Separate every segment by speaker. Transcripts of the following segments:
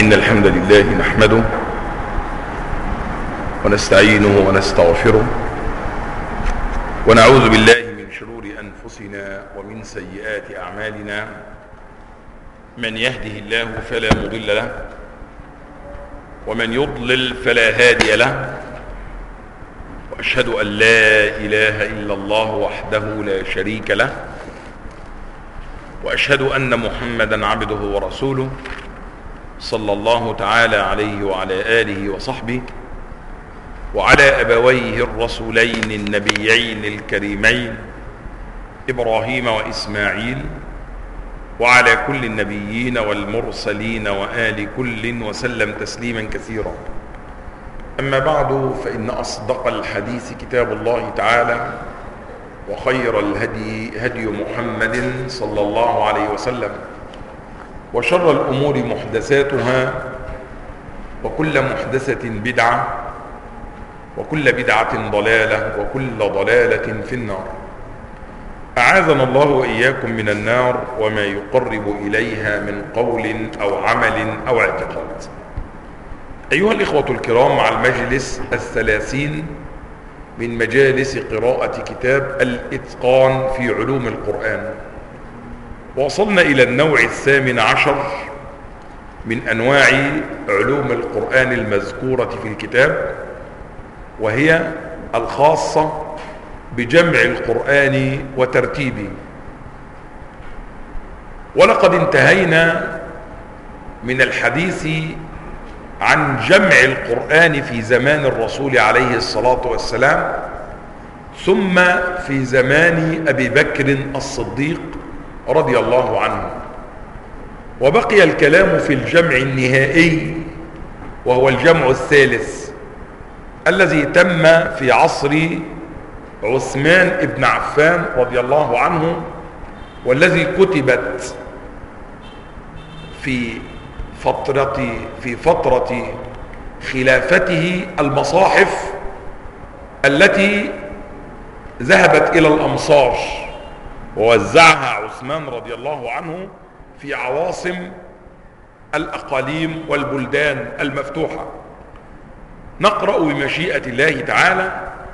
Speaker 1: إن الحمد لله نحمده ونستعينه ونستغفره ونعوذ بالله من شرور أنفسنا ومن سيئات أعمالنا. من يهده الله فلا مضل له ومن يضلل فلا هادي له، وأشهد أن لا إله إلا الله وحده لا شريك له، وأشهد أن محمدا عبده ورسوله صلى الله تعالى عليه وعلى آله وصحبه وعلى أبويه الرسولين النبيين الكريمين إبراهيم وإسماعيل وعلى كل النبيين والمرسلين وآل كل وسلم تسليما كثيرا. أما بعد، فإن أصدق الحديث كتاب الله تعالى، وخير الهدي هدي محمد صلى الله عليه وسلم، وشر الأمور محدثاتها، وكل محدثة بدعة، وكل بدعة ضلالة، وكل ضلالة في النار. أعاذنا الله وإياكم من النار وما يقرب إليها من قول أو عمل أو اعتقاد. أيها الإخوة الكرام، مع المجلس 30 من مجالس قراءة كتاب الإتقان في علوم القرآن، وصلنا إلى النوع 18 من أنواع علوم القرآن المذكورة في الكتاب، وهي الخاصة بجمع القرآن وترتيبه. ولقد انتهينا من الحديث عن جمع القرآن في زمان الرسول عليه الصلاة والسلام، ثم في زمان أبي بكر الصديق رضي الله عنه، وبقي الكلام في الجمع النهائي، وهو الجمع الثالث الذي تم في عصر عثمان بن عفان رضي الله عنه، والذي كتبت في فترة خلافته المصاحف التي ذهبت إلى الأمصار، ووزعها عثمان رضي الله عنه في عواصم الأقاليم والبلدان المفتوحة. نقرأ بمشيئة الله تعالى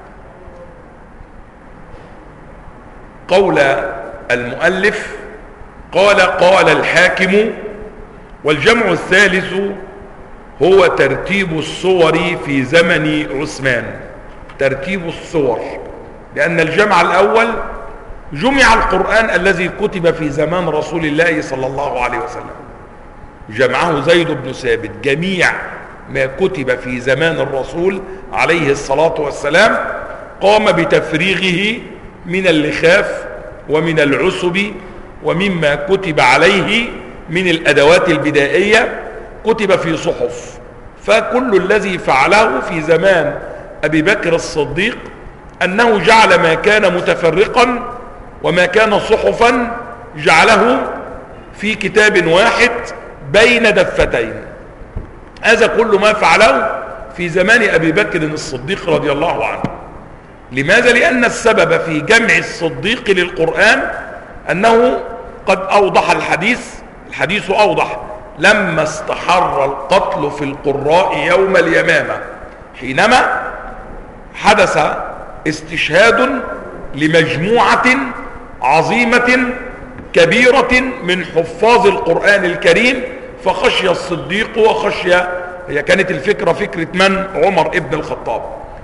Speaker 1: قول المؤلف: قال الحاكم: والجمع الثالث هو ترتيب الصور في زمن عثمان. ترتيب الصور، لأن الجمع الأول جمع القرآن الذي كتب في زمان رسول الله صلى الله عليه وسلم، جمعه زيد بن ثابت. جميع ما كتب في زمان الرسول عليه الصلاة والسلام قام بتفريغه من اللخاف ومن العسب ومما كتب عليه من الأدوات البدائية، كتب في صحف. فكل الذي فعله في زمان أبي بكر الصديق أنه جعل ما كان متفرقا وما كان صحفا جعله في كتاب واحد بين دفتين. هذا كل ما فعله في زمان أبي بكر الصديق رضي الله عنه. لماذا؟ لأن السبب في جمع الصديق للقرآن أنه قد أوضح الحديث أوضح لما استحر القتل في القراء يوم اليمامة، حينما حدث استشهاد لمجموعة عظيمة كبيرة من حفاظ القرآن الكريم، فخشي الصديق هي كانت الفكرة فكرة من؟ عمر ابن الخطاب،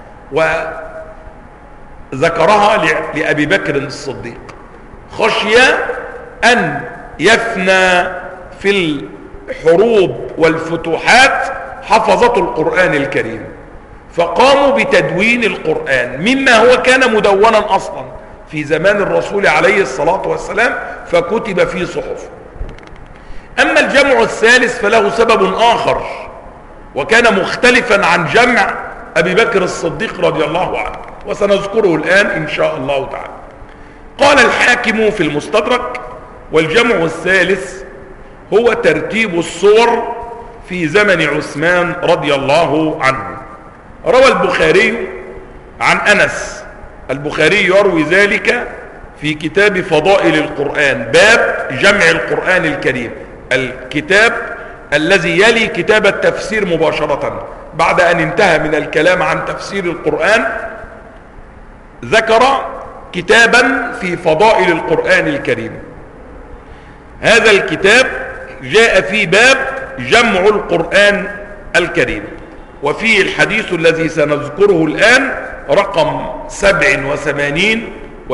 Speaker 1: وذكرها لأبي بكر الصديق. خشي أن يفنى في الحروب والفتوحات حفظة القرآن الكريم، فقاموا بتدوين القرآن مما هو كان مدونا أصلا في زمان الرسول عليه الصلاة والسلام، فكتب في صحف. أما الجمع الثالث فله سبب آخر، وكان مختلفا عن جمع أبي بكر الصديق رضي الله عنه، وسنذكره الآن إن شاء الله تعالى. قال الحاكم في المستدرك: والجمع الثالث هو ترتيب الصور في زمن عثمان رضي الله عنه. روى البخاري عن أنس، البخاري يروي ذلك في كتاب فضائل القرآن، باب جمع القرآن الكريم. الكتاب الذي يلي كتاب التفسير مباشرة بعد أن انتهى من الكلام عن تفسير القرآن، ذكر كتابا في فضائل القرآن الكريم. هذا الكتاب جاء في باب جمع القرآن الكريم، وفيه الحديث الذي سنذكره الآن رقم 87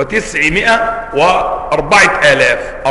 Speaker 1: و900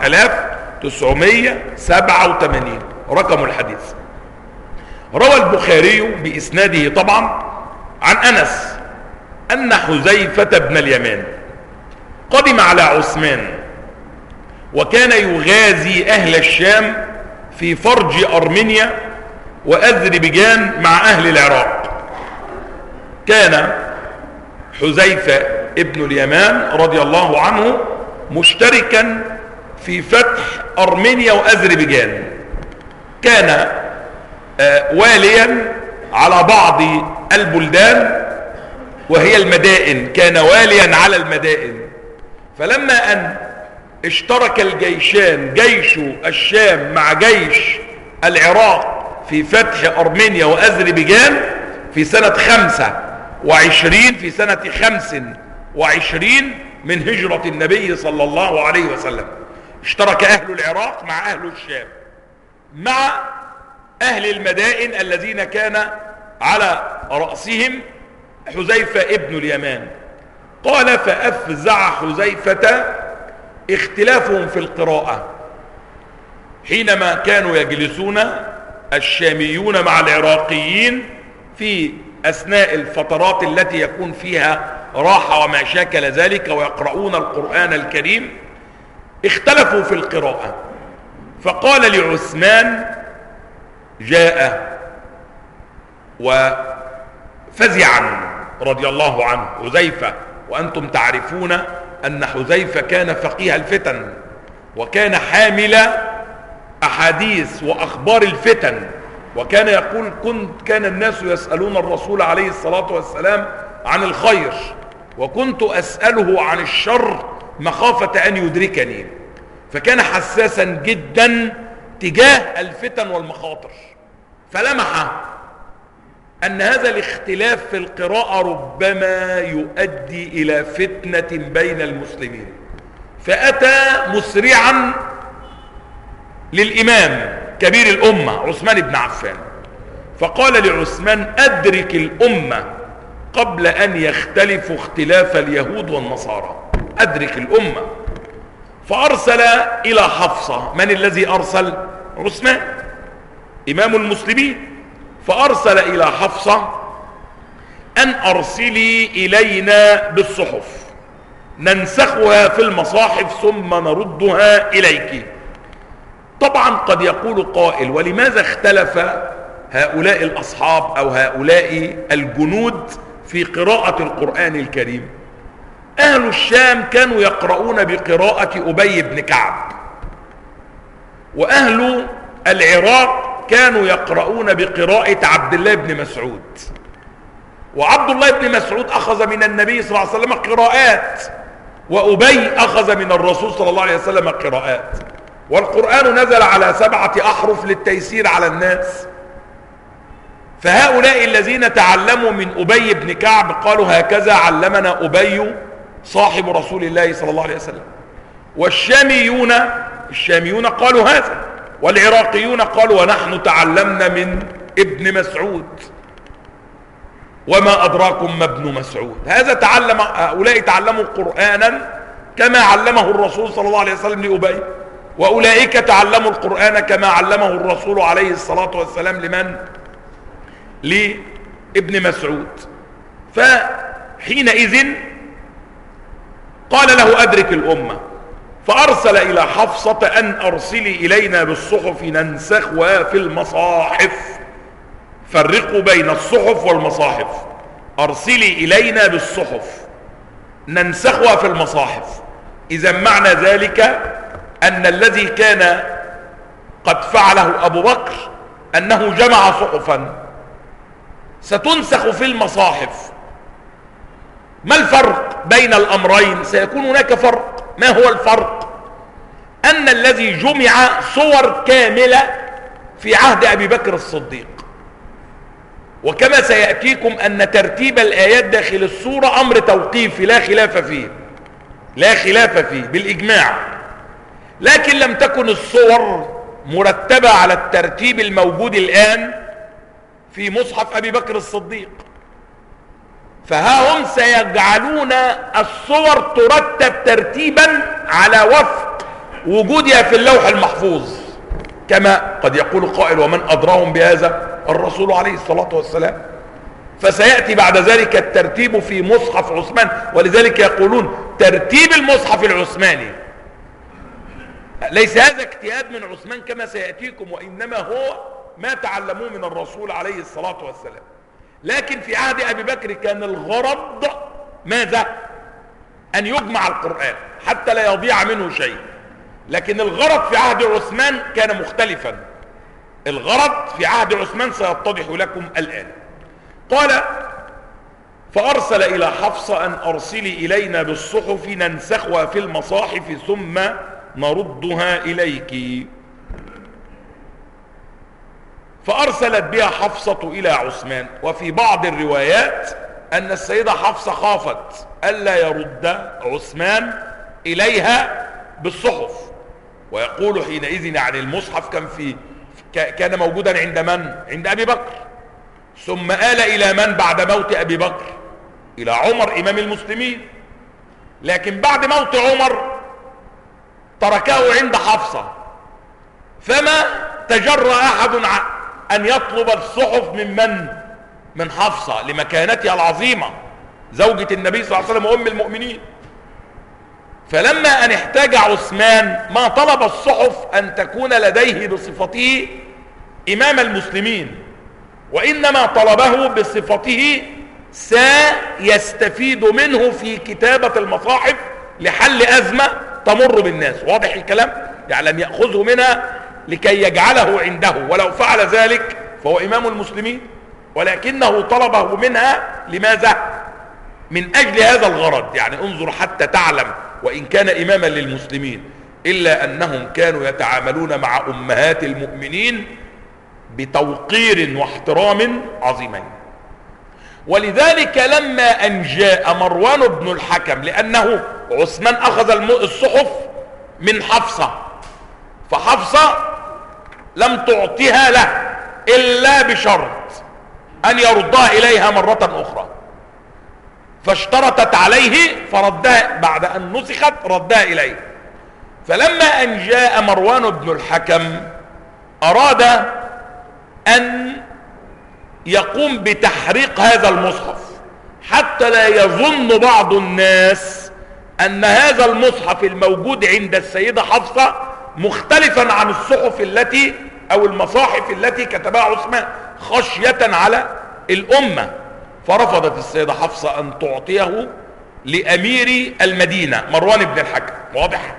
Speaker 1: 4987 رقم الحديث. روى البخاري بإسناده طبعا عن أنس أن حذيفة بن اليمان قدم على عثمان، وكان يغازي أهل الشام في فرج أرمينيا وأذربيجان مع أهل العراق. كان حذيفة ابن اليمان رضي الله عنه مشتركا في فتح أرمينيا وأذربيجان، كان واليا على بعض البلدان وهي المدائن، كان واليا على المدائن. فلما أن اشترك الجيشان، جيش الشام مع جيش العراق، في فتح أرمينيا وأذربيجان في سنة 25 في سنة 25 من هجرة النبي صلى الله عليه وسلم، اشترك أهل العراق مع أهل الشام مع أهل المدائن الذين كان على رأسهم حذيفة ابن اليمان. قال فأفزع حذيفة اختلافهم في القراءة حينما كانوا يجلسون الشاميون مع العراقيين في أثناء الفترات التي يكون فيها راحة وما شاكل ذلك ويقرؤون القرآن الكريم، اختلفوا في القراءة. فقال لعثمان، جاء وفزعا رضي الله عنه حذيفة، وأنتم تعرفون أن حذيفة كان فقيه الفتن وكان حامل أحاديث وأخبار الفتن، وكان يقول كان الناس يسألون الرسول عليه الصلاة والسلام عن الخير، وكنت أسأله عن الشر مخافة أن يدركني. فكان حساسا جدا تجاه الفتن والمخاطر، فلمح أن هذا الاختلاف في القراءة ربما يؤدي إلى فتنة بين المسلمين، فأتى مسرعا للإمام كبير الأمة عثمان بن عفان، فقال لعثمان أدرك الأمة قبل أن يختلفوا اختلاف اليهود والنصارى، أدرك الأمة. فأرسل إلى حفصة. من الذي أرسل؟ عثمان إمام المسلمين. فأرسل إلى حفصة أن أرسلي إلينا بالصحف ننسخها في المصاحف ثم نردها إليك. طبعا قد يقول قائل، ولماذا اختلف هؤلاء الأصحاب أو هؤلاء الجنود في قراءة القرآن الكريم؟ أهل الشام كانوا يقرؤون بقراءة أبي بن كعب، وأهل العراق كانوا يقرؤون بقراءة عبد الله بن مسعود. وعبد الله بن مسعود أخذ من النبي صلى الله عليه وسلم قراءات، وأبي أخذ من الرسول صلى الله عليه وسلم قراءات. والقرآن نزل على 7 أحرف للتيسير على الناس. فهؤلاء الذين تعلموا من أبي بن كعب قالوا هكذا علمنا أبي صاحب رسول الله صلى الله عليه وسلم. والشاميون قالوا هذا، والعراقيون قالوا ونحن تعلمنا من ابن مسعود. وما أدراكم ما ابن مسعود. هؤلاء تعلموا قرآنا كما علمه الرسول صلى الله عليه وسلم لأبي، وأولئك تعلموا القرآن كما علمه الرسول عليه الصلاة والسلام لمن؟ لابن مسعود. فحينئذ قال له أدرك الأمة، فأرسل إلى حفصة أن أرسلي إلينا بالصحف ننسخها في المصاحف. فرقوا بين الصحف والمصاحف. أرسلي إلينا بالصحف ننسخها في المصاحف. إذا معنى ذلك أن الذي كان قد فعله أبو بكر أنه جمع صحفا ستنسخ في المصاحف. ما الفرق بين الأمرين؟ سيكون هناك فرق. ما هو الفرق؟ أن الذي جمع صور كاملة في عهد أبي بكر الصديق. وكما سيأتيكم أن ترتيب الآيات داخل السورة أمر توقيفي لا خلاف فيه، لا خلاف فيه بالإجماع، لكن لم تكن الصور مرتبة على الترتيب الموجود الآن في مصحف أبي بكر الصديق، فها هم سيجعلون الصور ترتب ترتيبا على وفق وجودها في اللوح المحفوظ، كما قد يقول قائل ومن أدراهم بهذا الرسول عليه الصلاة والسلام. فسيأتي بعد ذلك الترتيب في مصحف عثمان، ولذلك يقولون ترتيب المصحف العثماني ليس هذا اجتهاد من عثمان كما سيأتيكم، وإنما هو ما تعلموه من الرسول عليه الصلاة والسلام. لكن في عهد أبي بكر كان الغرض ماذا؟ أن يجمع القرآن حتى لا يضيع منه شيء. لكن الغرض في عهد عثمان كان مختلفا. الغرض في عهد عثمان سيتضح لكم الآن. قال فأرسل إلى حفصة أن أرسلي إلينا بالصحف ننسخها في المصاحف ثم نردها إليك. فأرسلت بها حفصة إلى عثمان. وفي بعض الروايات أن السيدة حفصة خافت ألا يرد عثمان إليها بالصحف، ويقول حينئذ عن المصحف كان موجودا عند من؟ عند أبي بكر، ثم آل إلى من بعد موت أبي بكر؟ إلى عمر إمام المسلمين. لكن بعد موت عمر تركه عند حفصة، فما تجرأ أحد أن يطلب الصحف من حفصة لمكانتها العظيمة زوجة النبي صلى الله عليه وسلم وأم المؤمنين. فلما أن احتاج عثمان ما طلب الصحف أن تكون لديه بصفته إمام المسلمين، وإنما طلبه بصفته سيستفيد منه في كتابة المصاحف لحل أزمة تمر بالناس. واضح الكلام؟ يعني لم يأخذه منها لكي يجعله عنده، ولو فعل ذلك فهو إمام المسلمين، ولكنه طلبه منها لماذا؟ من أجل هذا الغرض. يعني انظر حتى تعلم وإن كان إماما للمسلمين إلا أنهم كانوا يتعاملون مع أمهات المؤمنين بتوقير واحترام عظيمين. ولذلك لما أن جاء مروان بن الحكم، لأنه عثمان أخذ الصحف من حفصة، فحفصة لم تعطيها له إلا بشرط أن يردها إليها مرة أخرى، فاشترطت عليه فردها بعد أن نسخت ردها إليه. فلما أن جاء مروان بن الحكم أراد أن يقوم بتحريق هذا المصحف حتى لا يظن بعض الناس أن هذا المصحف الموجود عند السيدة حفصة مختلفا عن الصحف التي أو المصاحف التي كتبها عثمان خشية على الأمة. فرفضت السيدة حفصة أن تعطيه لأمير المدينة مروان بن الحكم. واضح؟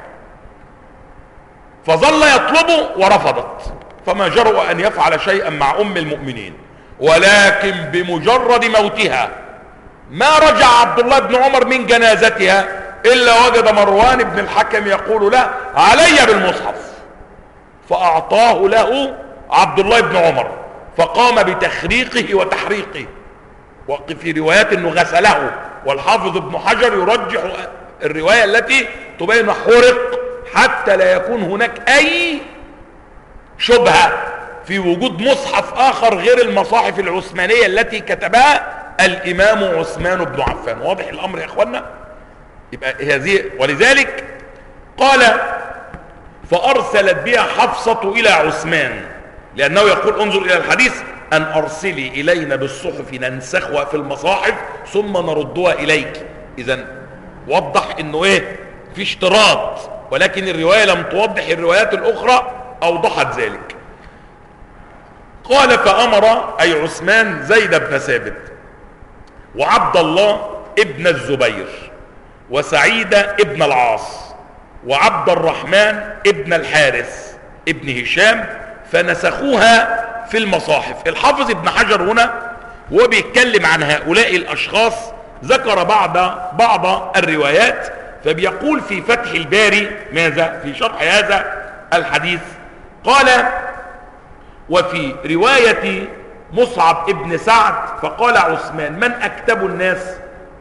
Speaker 1: فظل يطلبه ورفضت، فما جرؤ أن يفعل شيئا مع أم المؤمنين. ولكن بمجرد موتها ما رجع عبد الله بن عمر من جنازتها إلا وجد مروان بن الحكم يقول له علي بالمصحف، فأعطاه له عبد الله بن عمر، فقام بتخريقه وتحريقه. وفي روايات انه غسله، والحافظ ابن حجر يرجح الرواية التي تبين حرق حتى لا يكون هناك اي شبهة في وجود مصحف اخر غير المصاحف العثمانية التي كتبها الامام عثمان بن عفان. واضح الامر يا اخوانا؟ يبقى هذه. ولذلك قال فارسلت بها حفصة الى عثمان، لانه يقول انظر الى الحديث أن أرسلي إلينا بالصحف ننسخها في المصاحف ثم نردها إليك. إذن وضح إنه إيه؟ في اشتراط، ولكن الرواية لم توضح. الروايات الأخرى أوضحت ذلك. قال فأمر أي عثمان زيد بن ثابت وعبد الله ابن الزبير وسعيد ابن العاص وعبد الرحمن ابن الحارث ابن هشام فنسخوها في المصاحف. الحافظ ابن حجر هنا وهو بيتكلم عن هؤلاء الأشخاص ذكر بعض الروايات، فبيقول في فتح الباري ماذا في شرح هذا الحديث؟ قال وفي رواية مصعب ابن سعد فقال عثمان: من أكتب الناس؟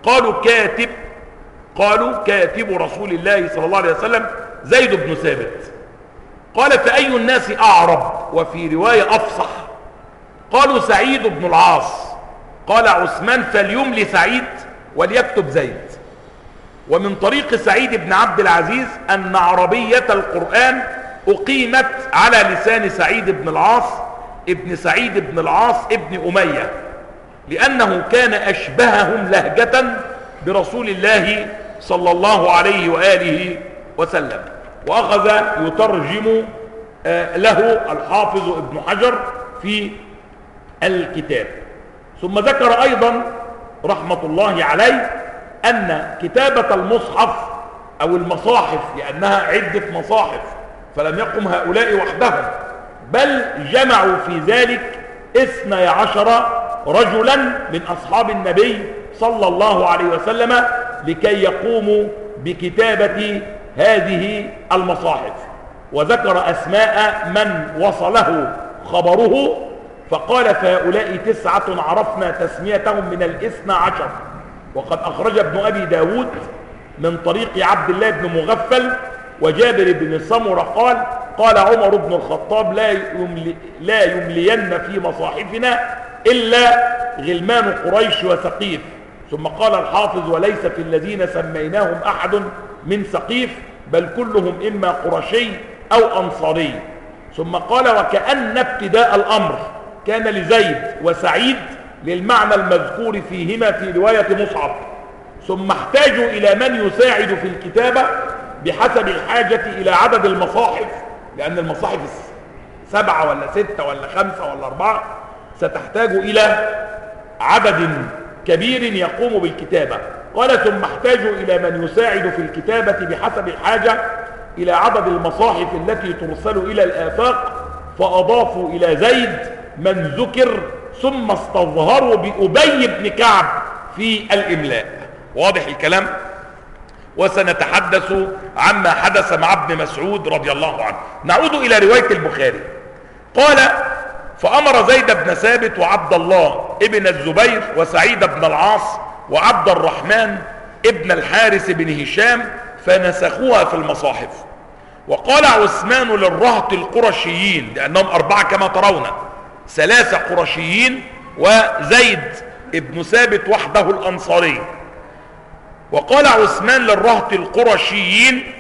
Speaker 1: قالوا كاتب رسول الله صلى الله عليه وسلم زيد بن ثابت. قال: فأي الناس أعرب؟ وفي رواية أفصح. قالوا: سعيد بن العاص. قال عثمان: فليملي سعيد وليكتب زيد. ومن طريق سعيد بن عبد العزيز أن عربية القرآن أقيمت على لسان سعيد بن العاص ابن سعيد بن العاص ابن أمية، لأنه كان أشبههم لهجة برسول الله صلى الله عليه وآله وسلم. وأخذ يترجم له الحافظ ابن حجر في الكتاب. ثم ذكر أيضا رحمة الله عليه أن كتابة المصحف أو المصاحف، لأنها عدة مصاحف فلم يقم هؤلاء وحدهم، بل جمعوا في ذلك 12 رجلا من أصحاب النبي صلى الله عليه وسلم لكي يقوموا بكتابة هذه المصاحف. وذكر أسماء من وصله خبره فقال: فهؤلاء 9 عرفنا تسميتهم من 12. وقد أخرج ابن أبي داود من طريق عبد الله بن مغفل وجابر بن سمرة قال عمر بن الخطاب: لا يملين في مصاحفنا إلا غلمان قريش وثقيف. ثم قال الحافظ: وليس في الذين سميناهم أحد من ثقيف، بل كلهم إما قرشي أو أنصاري. ثم قال: وكأن ابتداء الأمر كان لزيد وسعيد للمعنى المذكور فيهما في رواية مصعب، ثم احتاجوا إلى من يساعد في الكتابة بحسب الحاجة إلى عدد المصاحف، لأن المصاحف 7 ولا 6 ولا 5 ولا 4 ستحتاج إلى عدد كبير يقوم بالكتابة. قال: ثم احتاجوا إلى من يساعد في الكتابة بحسب الحاجة إلى عدد المصاحف التي ترسل إلى الآفاق، فأضافوا إلى زيد من ذكر، ثم استظهروا بأبي بن كعب في الإملاء. واضح الكلام؟ وسنتحدث عما حدث مع ابن مسعود رضي الله عنه. نعود إلى رواية البخاري. قال: فأمر زيد بن ثابت وعبد الله ابن الزبير وسعيد بن العاص وعبد الرحمن ابن الحارث بن هشام فنسخوها في المصاحف. وقال عثمان للرهط القرشيين، لأنهم 4 كما ترون، 3 قرشيين وزيد ابن ثابت وحده الأنصاري. وقال عثمان للرهط القرشيين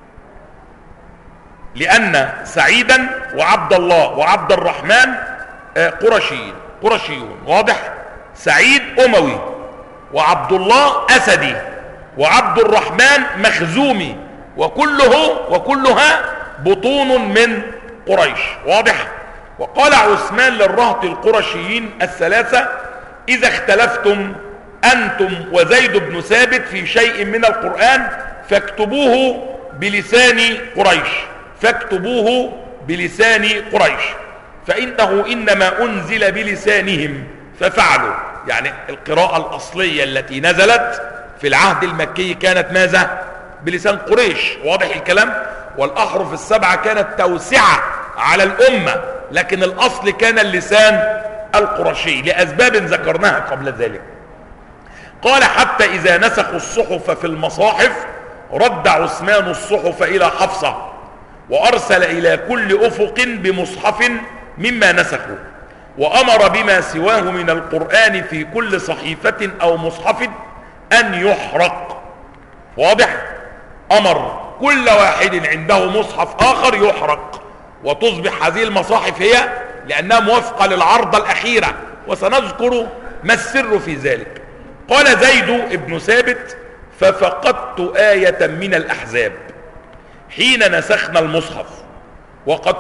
Speaker 1: لأن سعيدا وعبد الله وعبد الرحمن قرشيون. واضح؟ سعيد أموي، وعبد الله أسدي، وعبد الرحمن مخزومي، وكلها بطون من قريش. واضح؟ وقال عثمان للرهط القرشيين 3: إذا اختلفتم أنتم وزيد بن ثابت في شيء من القرآن فاكتبوه بلسان قريش، فإنه إنما أنزل بلسانهم ففعلوا. يعني القراءة الأصلية التي نزلت في العهد المكي كانت ماذا؟ بلسان قريش. واضح الكلام؟ والأحرف 7 كانت توسعة على الأمة، لكن الأصل كان اللسان القرشي لأسباب ذكرناها قبل ذلك. قال: حتى إذا نسخوا الصحف في المصاحف رد عثمان الصحف إلى حفصة، وأرسل إلى كل أفق بمصحف مما نسخوا، وأمر بما سواه من القرآن في كل صحيفة أو مصحف أن يحرق. واضح؟ أمر كل واحد عنده مصحف آخر يحرق، وتصبح هذه المصاحف هي لأنها موافقة للعرضة الأخيرة، وسنذكر ما السر في ذلك. قال زيد ابن ثابت: ففقدت آية من الأحزاب حين نسخنا المصحف، وقد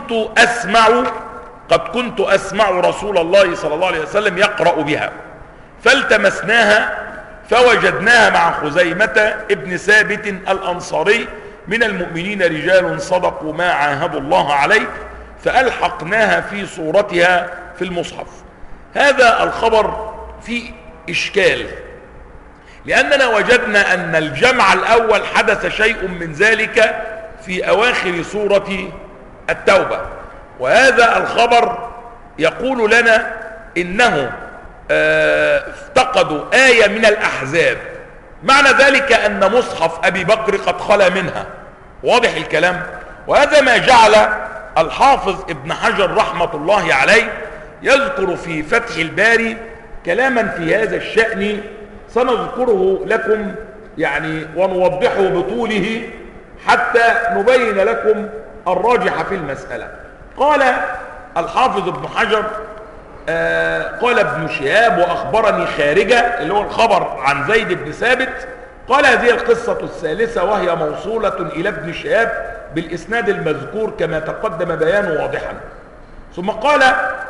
Speaker 1: كنت أسمع رسول الله صلى الله عليه وسلم يقرأ بها، فالتمسناها فوجدناها مع خزيمة ابن ثابت الأنصاري من المؤمنين رجال صدقوا ما عاهدوا الله عليه، فألحقناها في صورتها في المصحف. هذا الخبر فيه إشكال، لأننا وجدنا أن الجمع الأول حدث شيء من ذلك في أواخر سورة التوبة، وهذا الخبر يقول لنا إنه افتقدوا آية من الأحزاب، معنى ذلك أن مصحف أبي بكر قد خلا منها. واضح الكلام؟ وهذا ما جعل الحافظ ابن حجر رحمة الله عليه يذكر في فتح الباري كلاما في هذا الشأن سنذكره لكم يعني ونوضحه بطوله حتى نبين لكم الراجح في المسألة. قال الحافظ ابن حجر قال ابن شهاب وأخبرني خارجة، اللي هو الخبر عن زيد بن ثابت، قال هذه القصة الثالثة وهي موصولة إلى ابن شهاب بالإسناد المذكور كما تقدم بيانه واضحا. ثم قال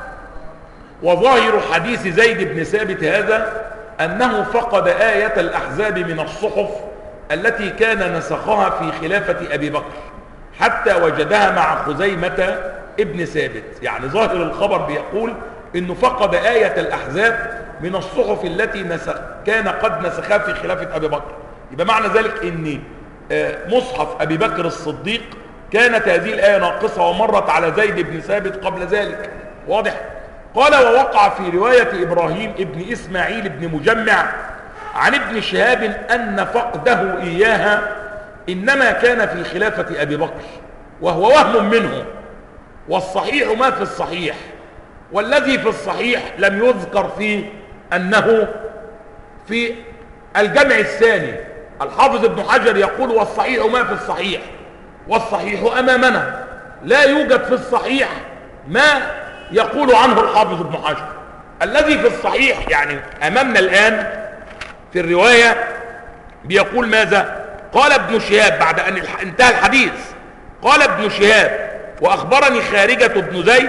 Speaker 1: وظاهر حديث زيد بن ثابت هذا أنه فقد آية الأحزاب من الصحف التي كان نسخها في خلافة أبي بكر حتى وجدها مع خزيمة ابن ثابت. يعني ظاهر الخبر بيقول إنه فقد آية الأحزاب من الصحف التي كان قد نسخها في خلافة أبي بكر. يبقى معنى ذلك إن مصحف أبي بكر الصديق كانت هذه الآية ناقصة ومرت على زيد بن ثابت قبل ذلك. واضح؟ قال ووقع في رواية إبراهيم ابن إسماعيل بن مجمع عن ابن شهاب أن فقده إياها إنما كان في خلافة أبي بكر وهو وهم منه، والصحيح ما في الصحيح، والذي في الصحيح لم يذكر فيه أنه في الجمع الثاني. الحافظ ابن حجر يقول والصحيح ما في الصحيح، والصحيح أمامنا، لا يوجد في الصحيح ما يقول عنه الحافظ ابن حجر. الذي في الصحيح يعني أمامنا الآن في الرواية بيقول ماذا؟ قال ابن شهاب بعد أن انتهى الحديث، قال ابن شهاب وأخبرني خارجة بن زيد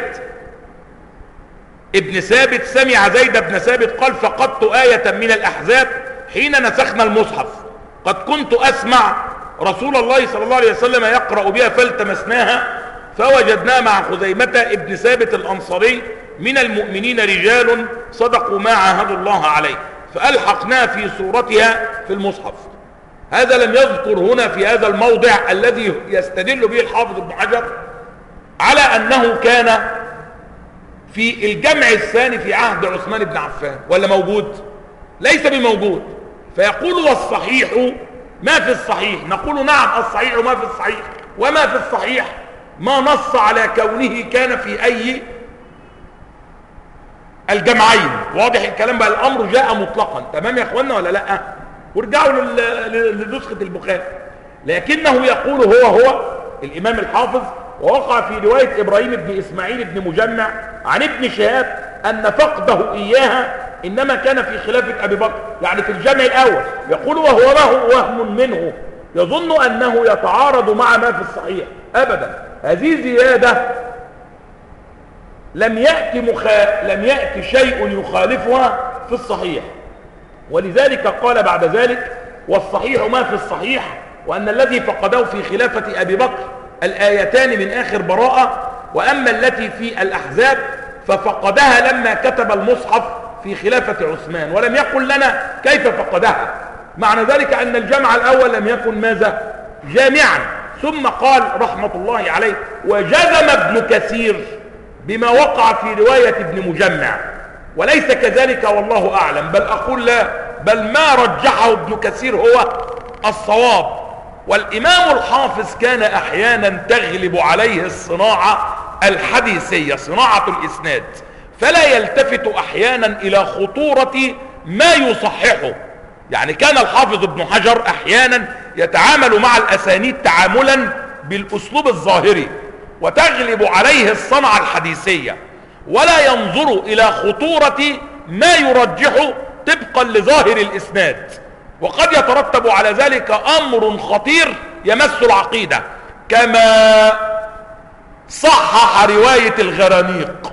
Speaker 1: ابن ثابت سمع زيد بن ثابت قال فقدت آية من الأحزاب حين نسخنا المصحف، قد كنت أسمع رسول الله صلى الله عليه وسلم يقرأ بها فالتمسناها فوجدنا مع خزيمة ابن ثابت الأنصاري من المؤمنين رجال صدقوا ما عاهدوا الله عليه فألحقنا في صورتها في المصحف. هذا لم يذكر هنا في هذا الموضع الذي يستدل به الحافظ ابن حجر على أنه كان في الجمع الثاني في عهد عثمان بن عفان، ولا موجود؟ ليس بموجود. فيقول والصحيح ما في الصحيح، نقول نعم الصحيح ما في الصحيح، وما في الصحيح ما نص على كونه كان في أي الجمعين. واضح الكلام بقى؟ الأمر جاء مطلقا. تمام يا اخوانا ولا لا؟ وارجعوا لنسخة البخاري. لكنه يقول هو الإمام الحافظ ووقع في رواية إبراهيم بن إسماعيل بن مجمع عن ابن شهاب أن فقده إياها إنما كان في خلافة أبي بكر، يعني في الجمع الأول. يقول وهو له وهم منه يظن أنه يتعارض مع ما في الصحيح. أبدا، هذه زيادة لم يأتي شيء يخالفها في الصحيح. ولذلك قال بعد ذلك والصحيح ما في الصحيح، وأن الذي فقده في خلافة أبي بكر الآيتان من آخر براءة، وأما التي في الأحزاب ففقدها لما كتب المصحف في خلافة عثمان، ولم يقل لنا كيف فقدها. معنى ذلك أن الجمع الأول لم يكن ماذا؟ جامعا. ثم قال رحمة الله عليه وجزم ابن كثير بما وقع في رواية ابن مجمع، وليس كذلك والله أعلم، بل أقول لا، بل ما رجحه ابن كثير هو الصواب. والإمام الحافظ كان أحيانا تغلب عليه الصناعة الحديثية، صناعة الإسناد، فلا يلتفت أحيانا إلى خطورة ما يصححه. يعني كان الحافظ ابن حجر أحيانا يتعامل مع الأسانيد تعاملا بالأسلوب الظاهري، وتغلب عليه الصنعة الحديثية، ولا ينظر إلى خطورة ما يرجحه طبقا لظاهر الإسناد. وقد يترتب على ذلك أمر خطير يمس العقيدة، كما صحح رواية الغرانيق.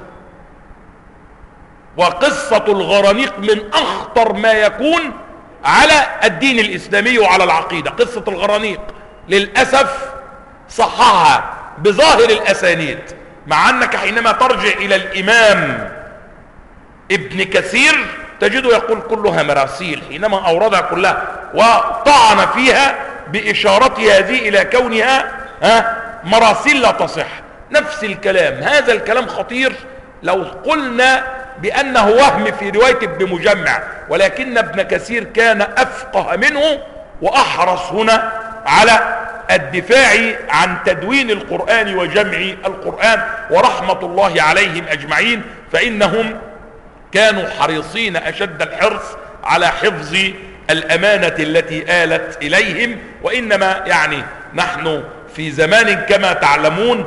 Speaker 1: وقصة الغرانيق من أخطر ما يكون على الدين الإسلامي وعلى العقيدة. قصة الغرانيق للأسف صححها بظاهر الأسانيد، مع أنك حينما ترجع إلى الإمام ابن كثير تجده يقول كلها مراسيل حينما أوردها كلها، وطعن فيها بإشارة هذه إلى كونها مراسيل لا تصح. نفس الكلام. هذا الكلام خطير لو قلنا بأنه وهم في رواية ابن مجمع، ولكن ابن كثير كان أفقه منه وأحرص هنا على الدفاع عن تدوين القرآن وجمع القرآن، ورحمة الله عليهم أجمعين، فإنهم كانوا حريصين أشد الحرص على حفظ الأمانة التي آلت إليهم. وإنما يعني نحن في زمان كما تعلمون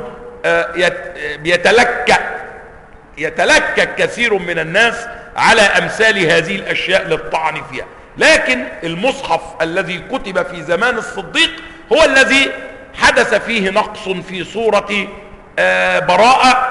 Speaker 1: يتلكأ كثير من الناس على أمثال هذه الأشياء للطعن فيها، لكن المصحف الذي كتب في زمان الصديق هو الذي حدث فيه نقص في سورة براءة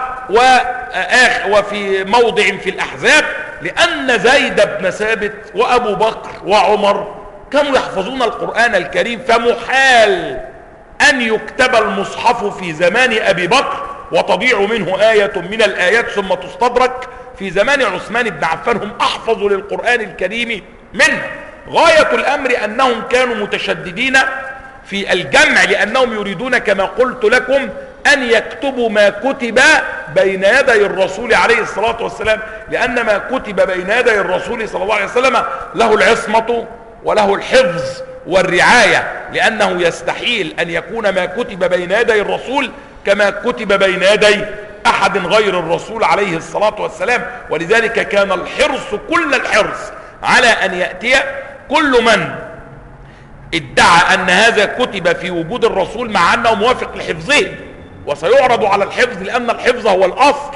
Speaker 1: وفي موضع في الأحزاب، لأن زيد بن ثابت وأبو بكر وعمر كانوا يحفظون القرآن الكريم، فمحال أن يكتب المصحف في زمان أبي بكر وتضيع منه آية من الآيات ثم تستدرك في زمان عثمان بن عفان. هم أحفظوا للقرآن الكريم منه. غاية الأمر أنهم كانوا متشددين في الجمع، لأنهم يريدون كما قلت لكم أن يكتبوا ما كتب بين يدي الرسول عليه الصلاة والسلام، لأن ما كتب بين يدي الرسول صلى الله عليه وسلم له العصمة وله الحفظ والرعاية، لأنه يستحيل أن يكون ما كتب بين يدي الرسول كما كتب بين يدي أحد غير الرسول عليه الصلاة والسلام. ولذلك كان الحرص كل الحرص على أن يأتي كل من ادعى أن هذا كتب في وجود الرسول مع أنه موافق لحفظه، وسيعرض على الحفظ لأن الحفظ هو الأصل.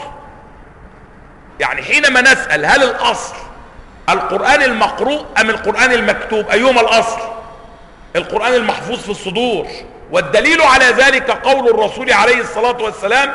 Speaker 1: يعني حينما نسأل هل الأصل القرآن المقروء أم القرآن المكتوب، أيهما الأصل؟ القرآن المحفوظ في الصدور، والدليل على ذلك قول الرسول عليه الصلاة والسلام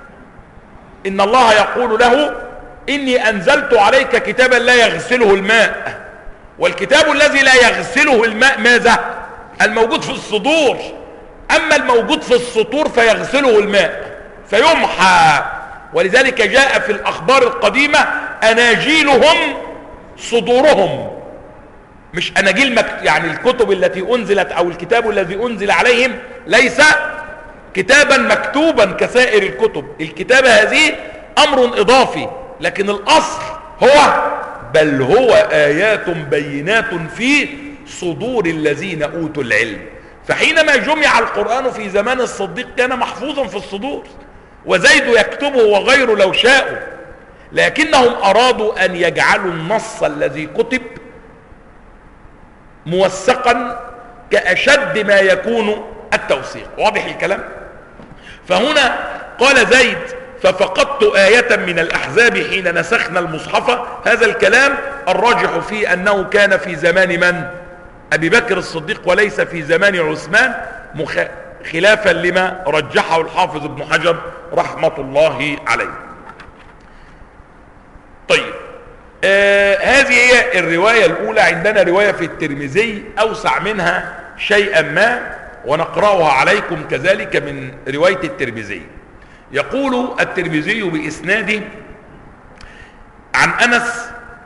Speaker 1: إن الله يقول له إني أنزلت عليك كتابا لا يغسله الماء، والكتاب الذي لا يغسله الماء ماذا؟ الموجود في الصدور. أما الموجود في السطور فيغسله الماء فيمحى. ولذلك جاء في الأخبار القديمة أناجيلهم صدورهم، مش أناجيل يعني الكتب التي أنزلت أو الكتاب الذي أنزل عليهم ليس كتابا مكتوبا كسائر الكتب. الكتابة هذه أمر إضافي، لكن الأصل هو بل هو آيات بينات في صدور الذين أوتوا العلم. فحينما جمع القرآن في زمان الصديق كان محفوظا في الصدور، وزيد يكتبه وغيره لو شاءوا، لكنهم أرادوا أن يجعلوا النص الذي كتب موثقا كأشد ما يكون التوثيق. واضح الكلام؟ فهنا قال زيد ففقدت آية من الأحزاب حين نسخنا المصحف. هذا الكلام الراجح فيه أنه كان في زمان من؟ أبي بكر الصديق، وليس في زمان عثمان، خلافا لما رجحه الحافظ ابن حجر رحمة الله عليه. طيب هذه هي الرواية الأولى. عندنا رواية في الترمذي أوسع منها شيئا ما، ونقرأها عليكم كذلك من رواية الترمذي. يقول الترمذي بإسناده عن أنس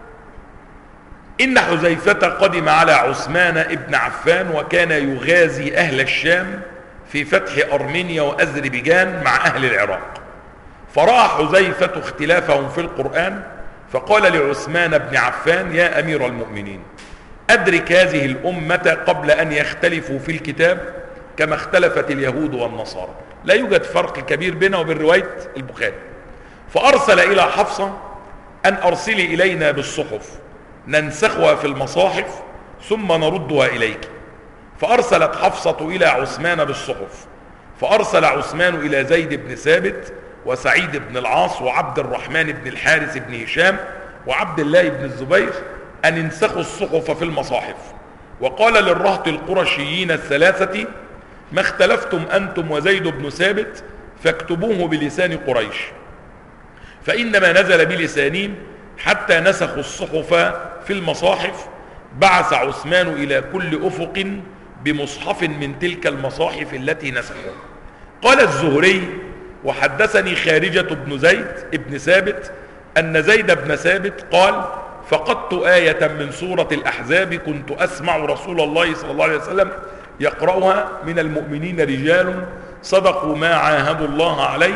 Speaker 1: إن حذيفة قدم على عثمان ابن عفان وكان يغازي أهل الشام في فتح أرمينيا وأذربيجان مع أهل العراق، فرأى حذيفة اختلافهم في القرآن فقال لعثمان بن عفان يا أمير المؤمنين أدرك هذه الأمة قبل أن يختلفوا في الكتاب كما اختلفت اليهود والنصارى. لا يوجد فرق كبير بينه وبين رواية البخاري. فأرسل إلى حفصة أن أرسلي إلينا بالصحف ننسخها في المصاحف ثم نردها إليك. فأرسلت حفصة إلى عثمان بالصحف، فأرسل عثمان إلى زيد بن ثابت وسعيد بن العاص وعبد الرحمن بن الحارث بن هشام وعبد الله بن الزبير أن انسخوا الصحف في المصاحف، وقال للرهط القرشيين الثلاثة ما اختلفتم أنتم وزيد بن ثابت فاكتبوه بلسان قريش، فإنما نزل بلسانهم حتى نسخوا الصحف في المصاحف. بعث عثمان إلى كل أفق بمصحف من تلك المصاحف التي نسخوا. قال الزهري وحدثني خارجة بن زيد بن ثابت أن زيد بن ثابت قال فقدت آية من سورة الأحزاب كنت أسمع رسول الله صلى الله عليه وسلم يقرأها من المؤمنين رجال صدقوا ما عاهدوا الله عليه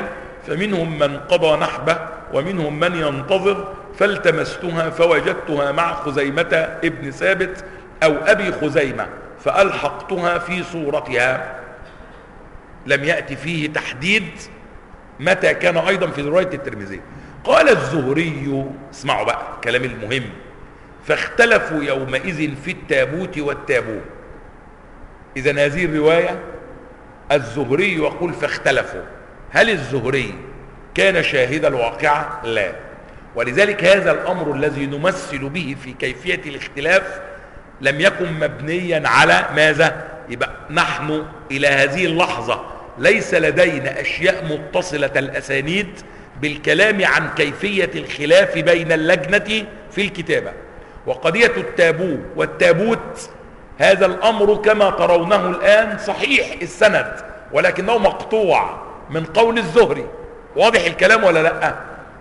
Speaker 1: فمنهم من قضى نحبه ومنهم من ينتظر، فالتمستها فوجدتها مع خزيمة ابن ثابت أو أبي خزيمة فألحقتها في صورتها. لم يأتي فيه تحديد متى كان أيضا في رواية الترمذي. قال الزهري، اسمعوا بقى الكلام المهم، فاختلفوا يومئذ في التابوت والتابوت. إذن هذه الرواية الزهري يقول فاختلفوا. هل الزهري كان شاهد الواقعة؟ لا. ولذلك هذا الأمر الذي نمثل به في كيفية الاختلاف لم يكن مبنيا على ماذا؟ يبقى نحن إلى هذه اللحظة ليس لدينا أشياء متصلة الأسانيد بالكلام عن كيفية الخلاف بين اللجنة في الكتابة. وقضية التابو والتابوت هذا الأمر كما ترونه الآن صحيح السند، ولكنه مقطوع من قول الزهري. واضح الكلام ولا لا؟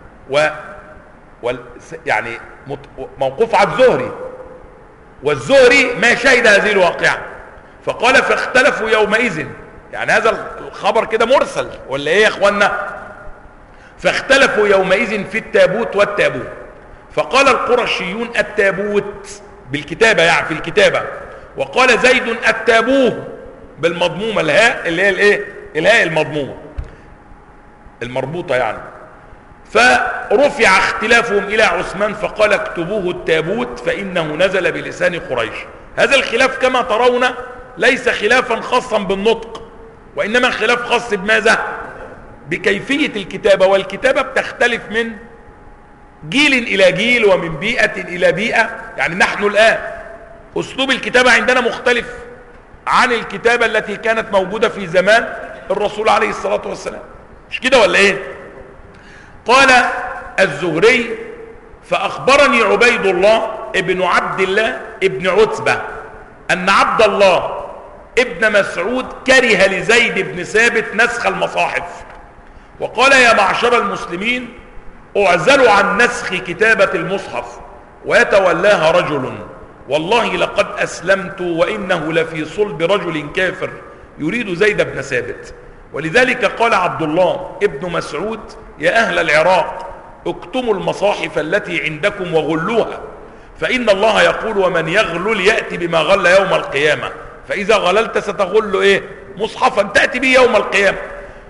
Speaker 1: يعني موقوف على الزهري، والزهري ما شهد هذه الواقعة، فقال فاختلفوا يومئذ. يعني هذا الخبر كده مرسل ولا ايه يا اخوانا؟ فاختلفوا يومئذ في التابوت والتابوت. فقال القرشيون التابوت بالكتابة، يعني في الكتابة، وقال زيد التابوه بالمضمومة، الهاء اللي هي الايه؟ الهاء المضمومة المربوطة يعني. فرفع اختلافهم إلى عثمان فقال اكتبوه التابوت فإنه نزل بلسان قريش. هذا الخلاف كما ترون ليس خلافا خاصا بالنطق، وإنما خلاف خاص بماذا؟ بكيفية الكتابة. والكتابة بتختلف من جيل إلى جيل ومن بيئة إلى بيئة. يعني نحن الآن أسلوب الكتابة عندنا مختلف عن الكتابة التي كانت موجودة في زمان الرسول عليه الصلاة والسلام، مش كده ولا إيه؟ قال الزهري فأخبرني عبيد الله ابن عبد الله ابن عتبة أن عبد الله ابن مسعود كره لزيد بن ثابت نسخ المصاحف، وقال يا معشر المسلمين اعزلوا عن نسخ كتابة المصحف ويتولاها رجل، والله لقد أسلمت وإنه لفي صلب رجل كافر يريد زيد بن ثابت. ولذلك قال عبد الله ابن مسعود يا أهل العراق اكتموا المصاحف التي عندكم وغلوها، فإن الله يقول ومن يغلل يأتي بما غل يوم القيامة، فإذا غللت ستغل إيه؟ مصحفا تأتي به يوم القيامة،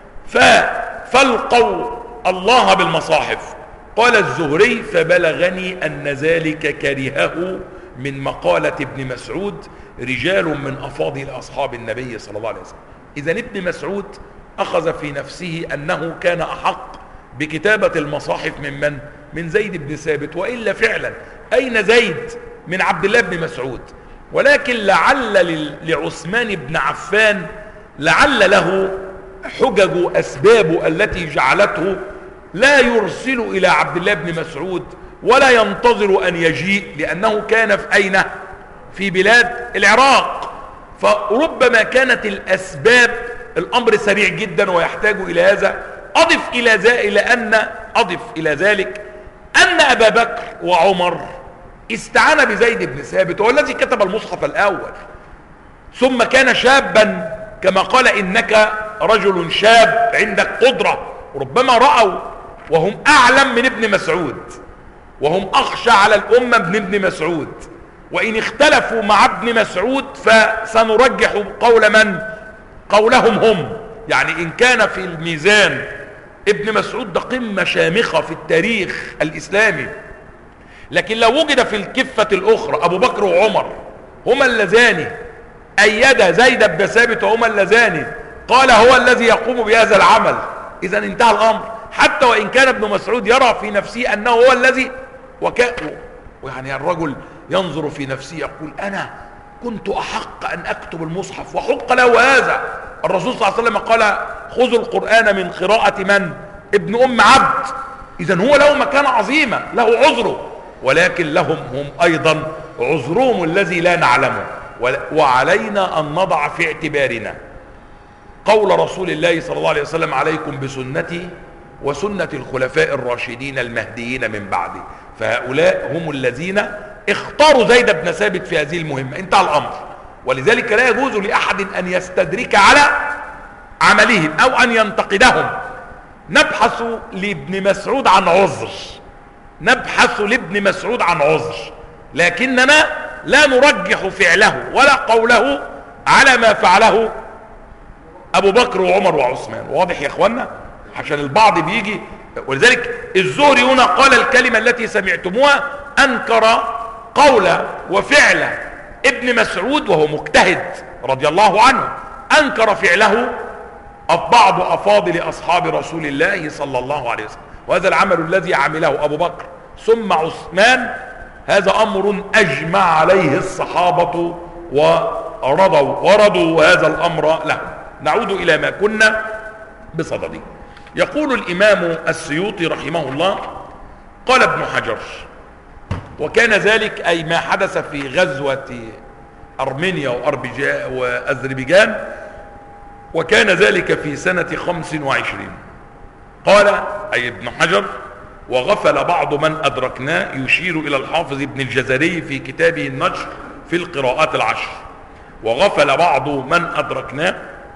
Speaker 1: فالقوا الله بالمصاحف. قال الزهري فبلغني أن ذلك كرهه من مقالة ابن مسعود رجال من أفاضل أصحاب النبي صلى الله عليه وسلم. إذن ابن مسعود أخذ في نفسه أنه كان أحق بكتابة المصاحف من زيد بن ثابت، وإلا فعلا أين زيد من عبد الله بن مسعود؟ ولكن لعل لعثمان بن عفان لعل له حجج أسباب التي جعلته لا يرسل إلى عبد الله بن مسعود ولا ينتظر أن يجيء، لأنه كان في أين؟ في بلاد العراق. فربما كانت الأسباب، الأمر سريع جدا ويحتاج إلى هذا. أضف إلى ذلك أن أبا بكر وعمر استعان بزيد بن ثابت، هو الذي كتب المصحف الأول، ثم كان شابا كما قال إنك رجل شاب عندك قدرة. ربما رأوا وهم أعلم من ابن مسعود وهم أخشى على الأمة من ابن مسعود، وإن اختلفوا مع ابن مسعود فسنرجح قول من؟ قولهم هم. يعني إن كان في الميزان ابن مسعود ده قمة شامخة في التاريخ الإسلامي، لكن لو وجد في الكفة الأخرى أبو بكر وعمر هما اللذان أيدا زيد بن ثابت وهما اللذان قال هو الذي يقوم بهذا العمل، إذا انتهى الأمر. حتى وإن كان ابن مسعود يرى في نفسه أنه هو الذي يعني الرجل ينظر في نفسه يقول أنا كنت أحق أن أكتب المصحف وحق له هذا. الرسول صلى الله عليه وسلم قال خذوا القرآن من قراءة من؟ ابن أم عبد. إذن هو له مكانة عظيمة، له عذره، ولكن لهم هم أيضا عذرهم الذي لا نعلمه. وعلينا أن نضع في اعتبارنا قول رسول الله صلى الله عليه وسلم عليكم بسنتي وسنة الخلفاء الراشدين المهديين من بعدي. فهؤلاء هم الذين اختاروا زيد بن ثابت في هذه المهمة، انتهى الأمر. ولذلك لا يجوز لأحد أن يستدرك على عملهم أو أن ينتقدهم، نبحث لابن مسعود عن عذر، نبحث لابن مسعود عن عذر، لكننا لا نرجح فعله ولا قوله على ما فعله ابو بكر وعمر وعثمان. واضح يا اخوانا؟ عشان البعض بيجي، ولذلك الزهري هنا قال الكلمة التي سمعتموها، انكر قول وفعل ابن مسعود وهو مجتهد رضي الله عنه، انكر فعله بعض افاضل اصحاب رسول الله صلى الله عليه وسلم. وهذا العمل الذي عمله ابو بكر ثم عثمان هذا امر اجمع عليه الصحابة ورضوا هذا الامر له. نعود الى ما كنا بصدده. يقول الامام السيوطي رحمه الله: قال ابن حجر: وكان ذلك اي ما حدث في غزوة ارمينيا واذربيجان، وكان ذلك في سنة 25. قال اي ابن حجر: وغفل بعض من ادركناه، يشير الى الحافظ ابن الجزري في كتابه النشر في القراءات العشر. وغفل بعض من ادركناه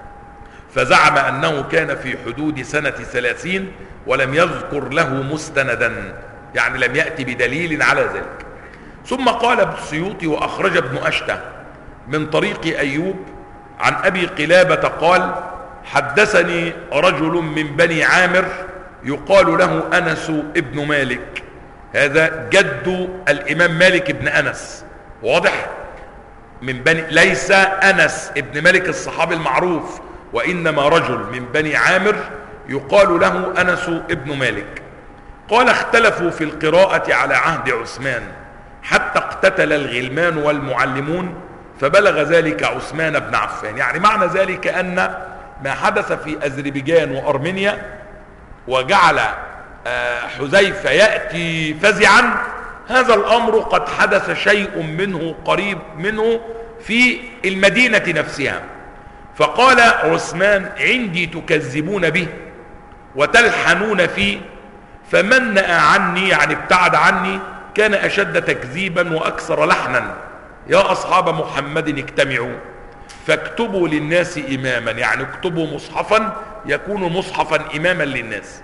Speaker 1: فزعم انه كان في حدود سنة 30 ولم يذكر له مستندا، يعني لم يأتي بدليل على ذلك. ثم قال ابن السيوطي: واخرج ابن اشته من طريق ايوب عن ابي قلابة قال: حدثني رجل من بني عامر يقال له انس ابن مالك، هذا جد الامام مالك ابن انس. واضح؟ من بني، ليس انس ابن مالك الصحابي المعروف، وانما رجل من بني عامر يقال له انس ابن مالك. قال: اختلفوا في القراءة على عهد عثمان حتى اقتتل الغلمان والمعلمون فبلغ ذلك عثمان بن عفان. يعني معنى ذلك ان ما حدث في اذربيجان وارمينيا وجعل حذيفة يأتي فزعا، هذا الامر قد حدث شيء منه قريب منه في المدينة نفسها. فقال عثمان: عندي تكذبون به وتلحنون فيه، فمن نأى عني، يعني ابتعد عني، كان اشد تكذيبا واكثر لحنا. يا اصحاب محمد اجتمعوا فاكتبوا للناس اماما، يعني اكتبوا مصحفا يكون مصحفا اماما للناس.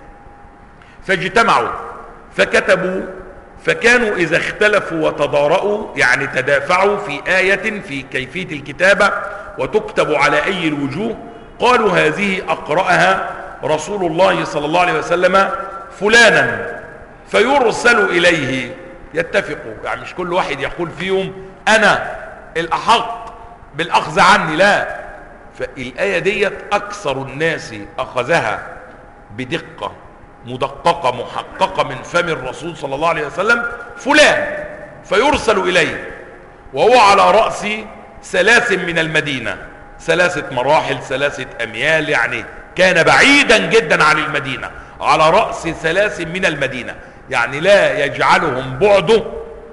Speaker 1: فاجتمعوا فكتبوا، فكانوا اذا اختلفوا وتضارؤوا، يعني تدافعوا في آية في كيفية الكتابة وتكتب على اي الوجوه، قالوا: هذه اقرأها رسول الله صلى الله عليه وسلم فلانا، فيرسل اليه. يتفقوا، يعني مش كل واحد يقول فيهم انا الاحق بالاخذ عني، لا. فالآية ديت اكثر الناس اخذها بدقة مدققة محققة من فم الرسول صلى الله عليه وسلم: فلان، فيرسل اليه وهو على رأس 3 من المدينة، 3 مراحل، 3 اميال، يعني كان بعيدا جدا عن المدينة، على رأس 3 من المدينة، يعني لا يجعلهم بعده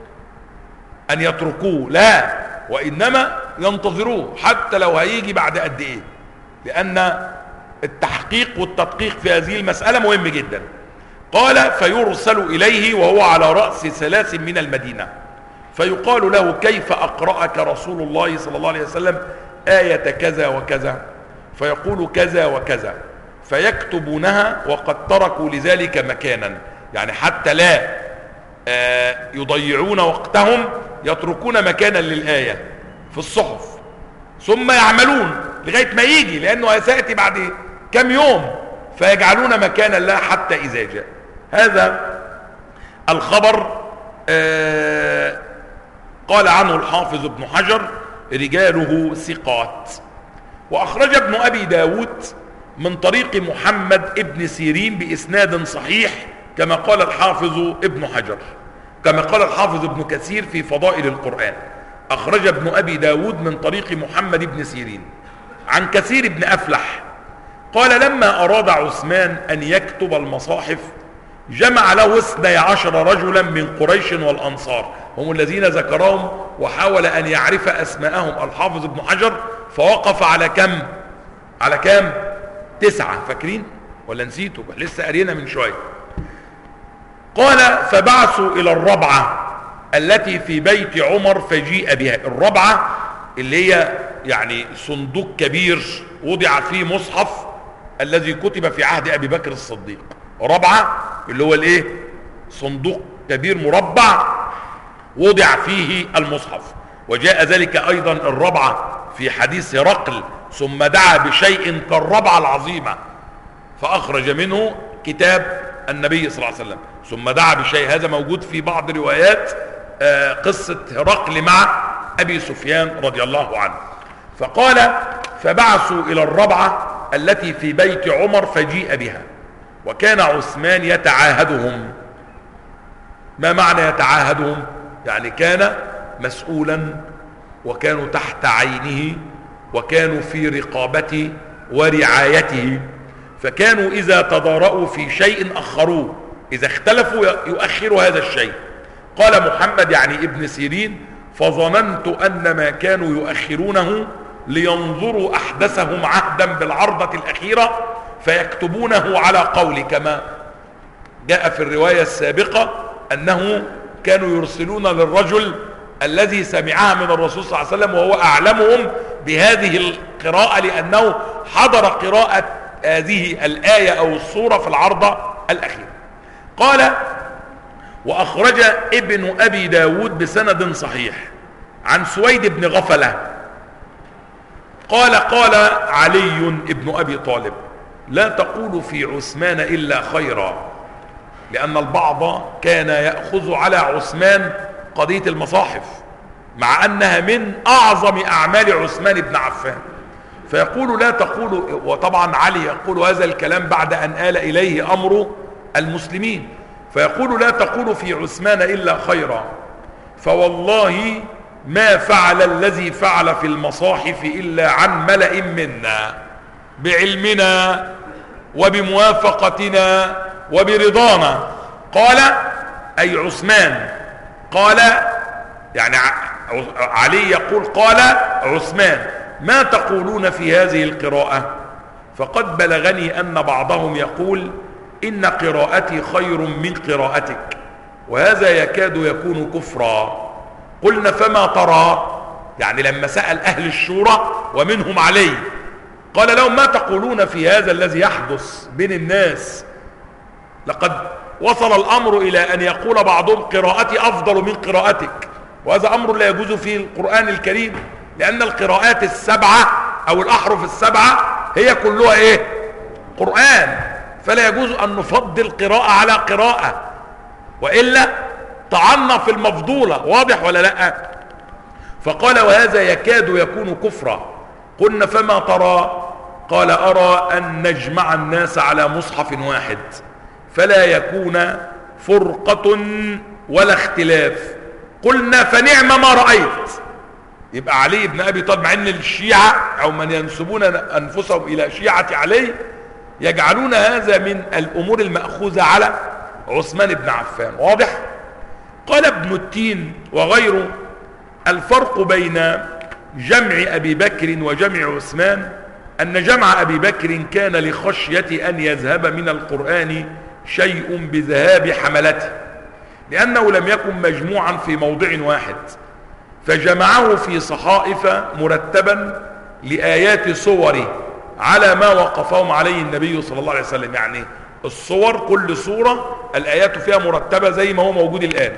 Speaker 1: ان يتركوه، لا، وانما ينتظروه حتى لو هيجي بعد قد ايه، لان التحقيق والتدقيق في هذه المسألة مهم جدا. قال: فيرسل اليه وهو على رأس 3 من المدينة، فيقال له: كيف اقرأك رسول الله صلى الله عليه وسلم آية كذا وكذا؟ فيقول: كذا وكذا، فيكتبونها وقد تركوا لذلك مكانا، يعني حتى لا يضيعون وقتهم، يتركون مكانا للآية في الصحف، ثم يعملون لغاية ما يجي، لأنه سيأتي بعد كم يوم، فيجعلون مكانا لها حتى إذا جاء. هذا الخبر قال عنه الحافظ ابن حجر: رجاله ثقات. وأخرج ابن أبي داود من طريق محمد ابن سيرين بإسناد صحيح، كما قال الحافظ ابن حجر، كما قال الحافظ ابن كثير في فضائل القرآن. أخرج ابن أبي داود من طريق محمد ابن سيرين عن كثير بن أفلح قال: لما أراد عثمان أن يكتب المصاحف جمع له 12 رجلا من قريش والأنصار، هم الذين ذكرهم، وحاول أن يعرف أسماءهم الحافظ ابن حجر، فوقف على كم؟ على كم؟ 9. فاكرين ولا نسيتوا؟ لسه قرينا من شوية. قال: فبعثوا إلى الربعة التي في بيت عمر فجيء بها. الربعة اللي هي يعني صندوق كبير وضع فيه مصحف الذي كتب في عهد ابي بكر الصديق. ربعة اللي هو الايه؟ صندوق كبير مربع وضع فيه المصحف. وجاء ذلك ايضا الربعة في حديث هرقل: ثم دعا بشيء كالربعة العظيمة فاخرج منه كتاب النبي صلى الله عليه وسلم. ثم دعا بشيء، هذا موجود في بعض روايات قصة هرقل مع ابي سفيان رضي الله عنه. فقال: فبعثوا الى الربعة التي في بيت عمر فجيء بها، وكان عثمان يتعاهدهم. ما معنى يتعاهدهم؟ يعني كان مسؤولا وكانوا تحت عينه وكانوا في رقابته ورعايته، فكانوا إذا تضارأوا في شيء أخروه، إذا اختلفوا يؤخروا هذا الشيء. قال محمد يعني ابن سيرين: فظننت أن ما كانوا يؤخرونه لينظروا أحدثهم عهدا بالعرضة الأخيرة فيكتبونه على قول، كما جاء في الرواية السابقة أنه كانوا يرسلون للرجل الذي سمعها من الرسول صلى الله عليه وسلم وهو أعلمهم بهذه القراءة، لأنه حضر قراءة هذه الآية أو السورة في العرضة الأخيرة. قال: وأخرج ابن أبي داود بسند صحيح عن سويد بن غفلة قال: قال علي بن أبي طالب: لا تقولوا في عثمان إلا خيرا، لأن البعض كان يأخذ على عثمان قضية المصاحف مع أنها من أعظم أعمال عثمان بن عفان، فيقول لا تقولوا. وطبعا علي يقول هذا الكلام بعد أن آل إليه أمر المسلمين، فيقول: لا تقولوا في عثمان إلا خيرا، فوالله ما فعل الذي فعل في المصاحف إلا عن ملأ منا بعلمنا وبموافقتنا وبرضانا. قال أي عثمان. قال يعني علي يقول: قال عثمان: ما تقولون في هذه القراءة؟ فقد بلغني أن بعضهم يقول: إن قراءتي خير من قراءتك، وهذا يكاد يكون كفرا. قلنا: فما ترى؟ يعني لما سأل أهل الشورى ومنهم علي قال لهم: ما تقولون في هذا الذي يحدث بين الناس؟ لقد وصل الأمر إلى أن يقول بعضهم: قراءتي أفضل من قراءتك، وهذا أمر لا يجوز في القرآن الكريم، لأن القراءات السبعة أو الأحرف السبعة هي كلها إيه؟ قرآن، فلا يجوز أن نفضل قراءة على قراءة، وإلا طعنا في المفضولة. واضح ولا لا؟ فقال: وهذا يكاد يكون كفرا. قلنا: فما ترى؟ قال: أرى أن نجمع الناس على مصحف واحد فلا يكون فرقة ولا اختلاف. قلنا: فنعم ما رأيت. يبقى علي بن أبي طالب، مع أن الشيعة أو من ينسبون أنفسهم إلى شيعة علي يجعلون هذا من الأمور المأخوذة على عثمان بن عفان. واضح؟ قال ابن التين وغيره: الفرق بين جمع أبي بكر وجمع عثمان أن جمع أبي بكر كان لخشية أن يذهب من القرآن شيء بذهاب حملته، لأنه لم يكن مجموعا في موضع واحد، فجمعه في صحائف مرتبا لآيات صوره على ما وقفهم عليه النبي صلى الله عليه وسلم. يعني الصور كل صورة الآيات فيها مرتبة زي ما هو موجود الآن.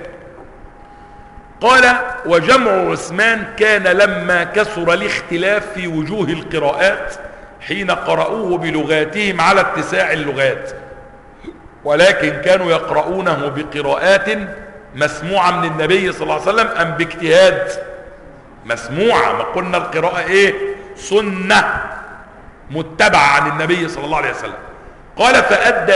Speaker 1: قال: وجمع عثمان كان لما كثر الاختلاف في وجوه القراءات حين قرأوه بلغاتهم على اتساع اللغات، ولكن كانوا يقرؤونه بقراءات مسموعة من النبي صلى الله عليه وسلم أم باجتهاد؟ مسموعة. ما قلنا القراءة ايه؟ سنة متبعة عن النبي صلى الله عليه وسلم. قال: فأدى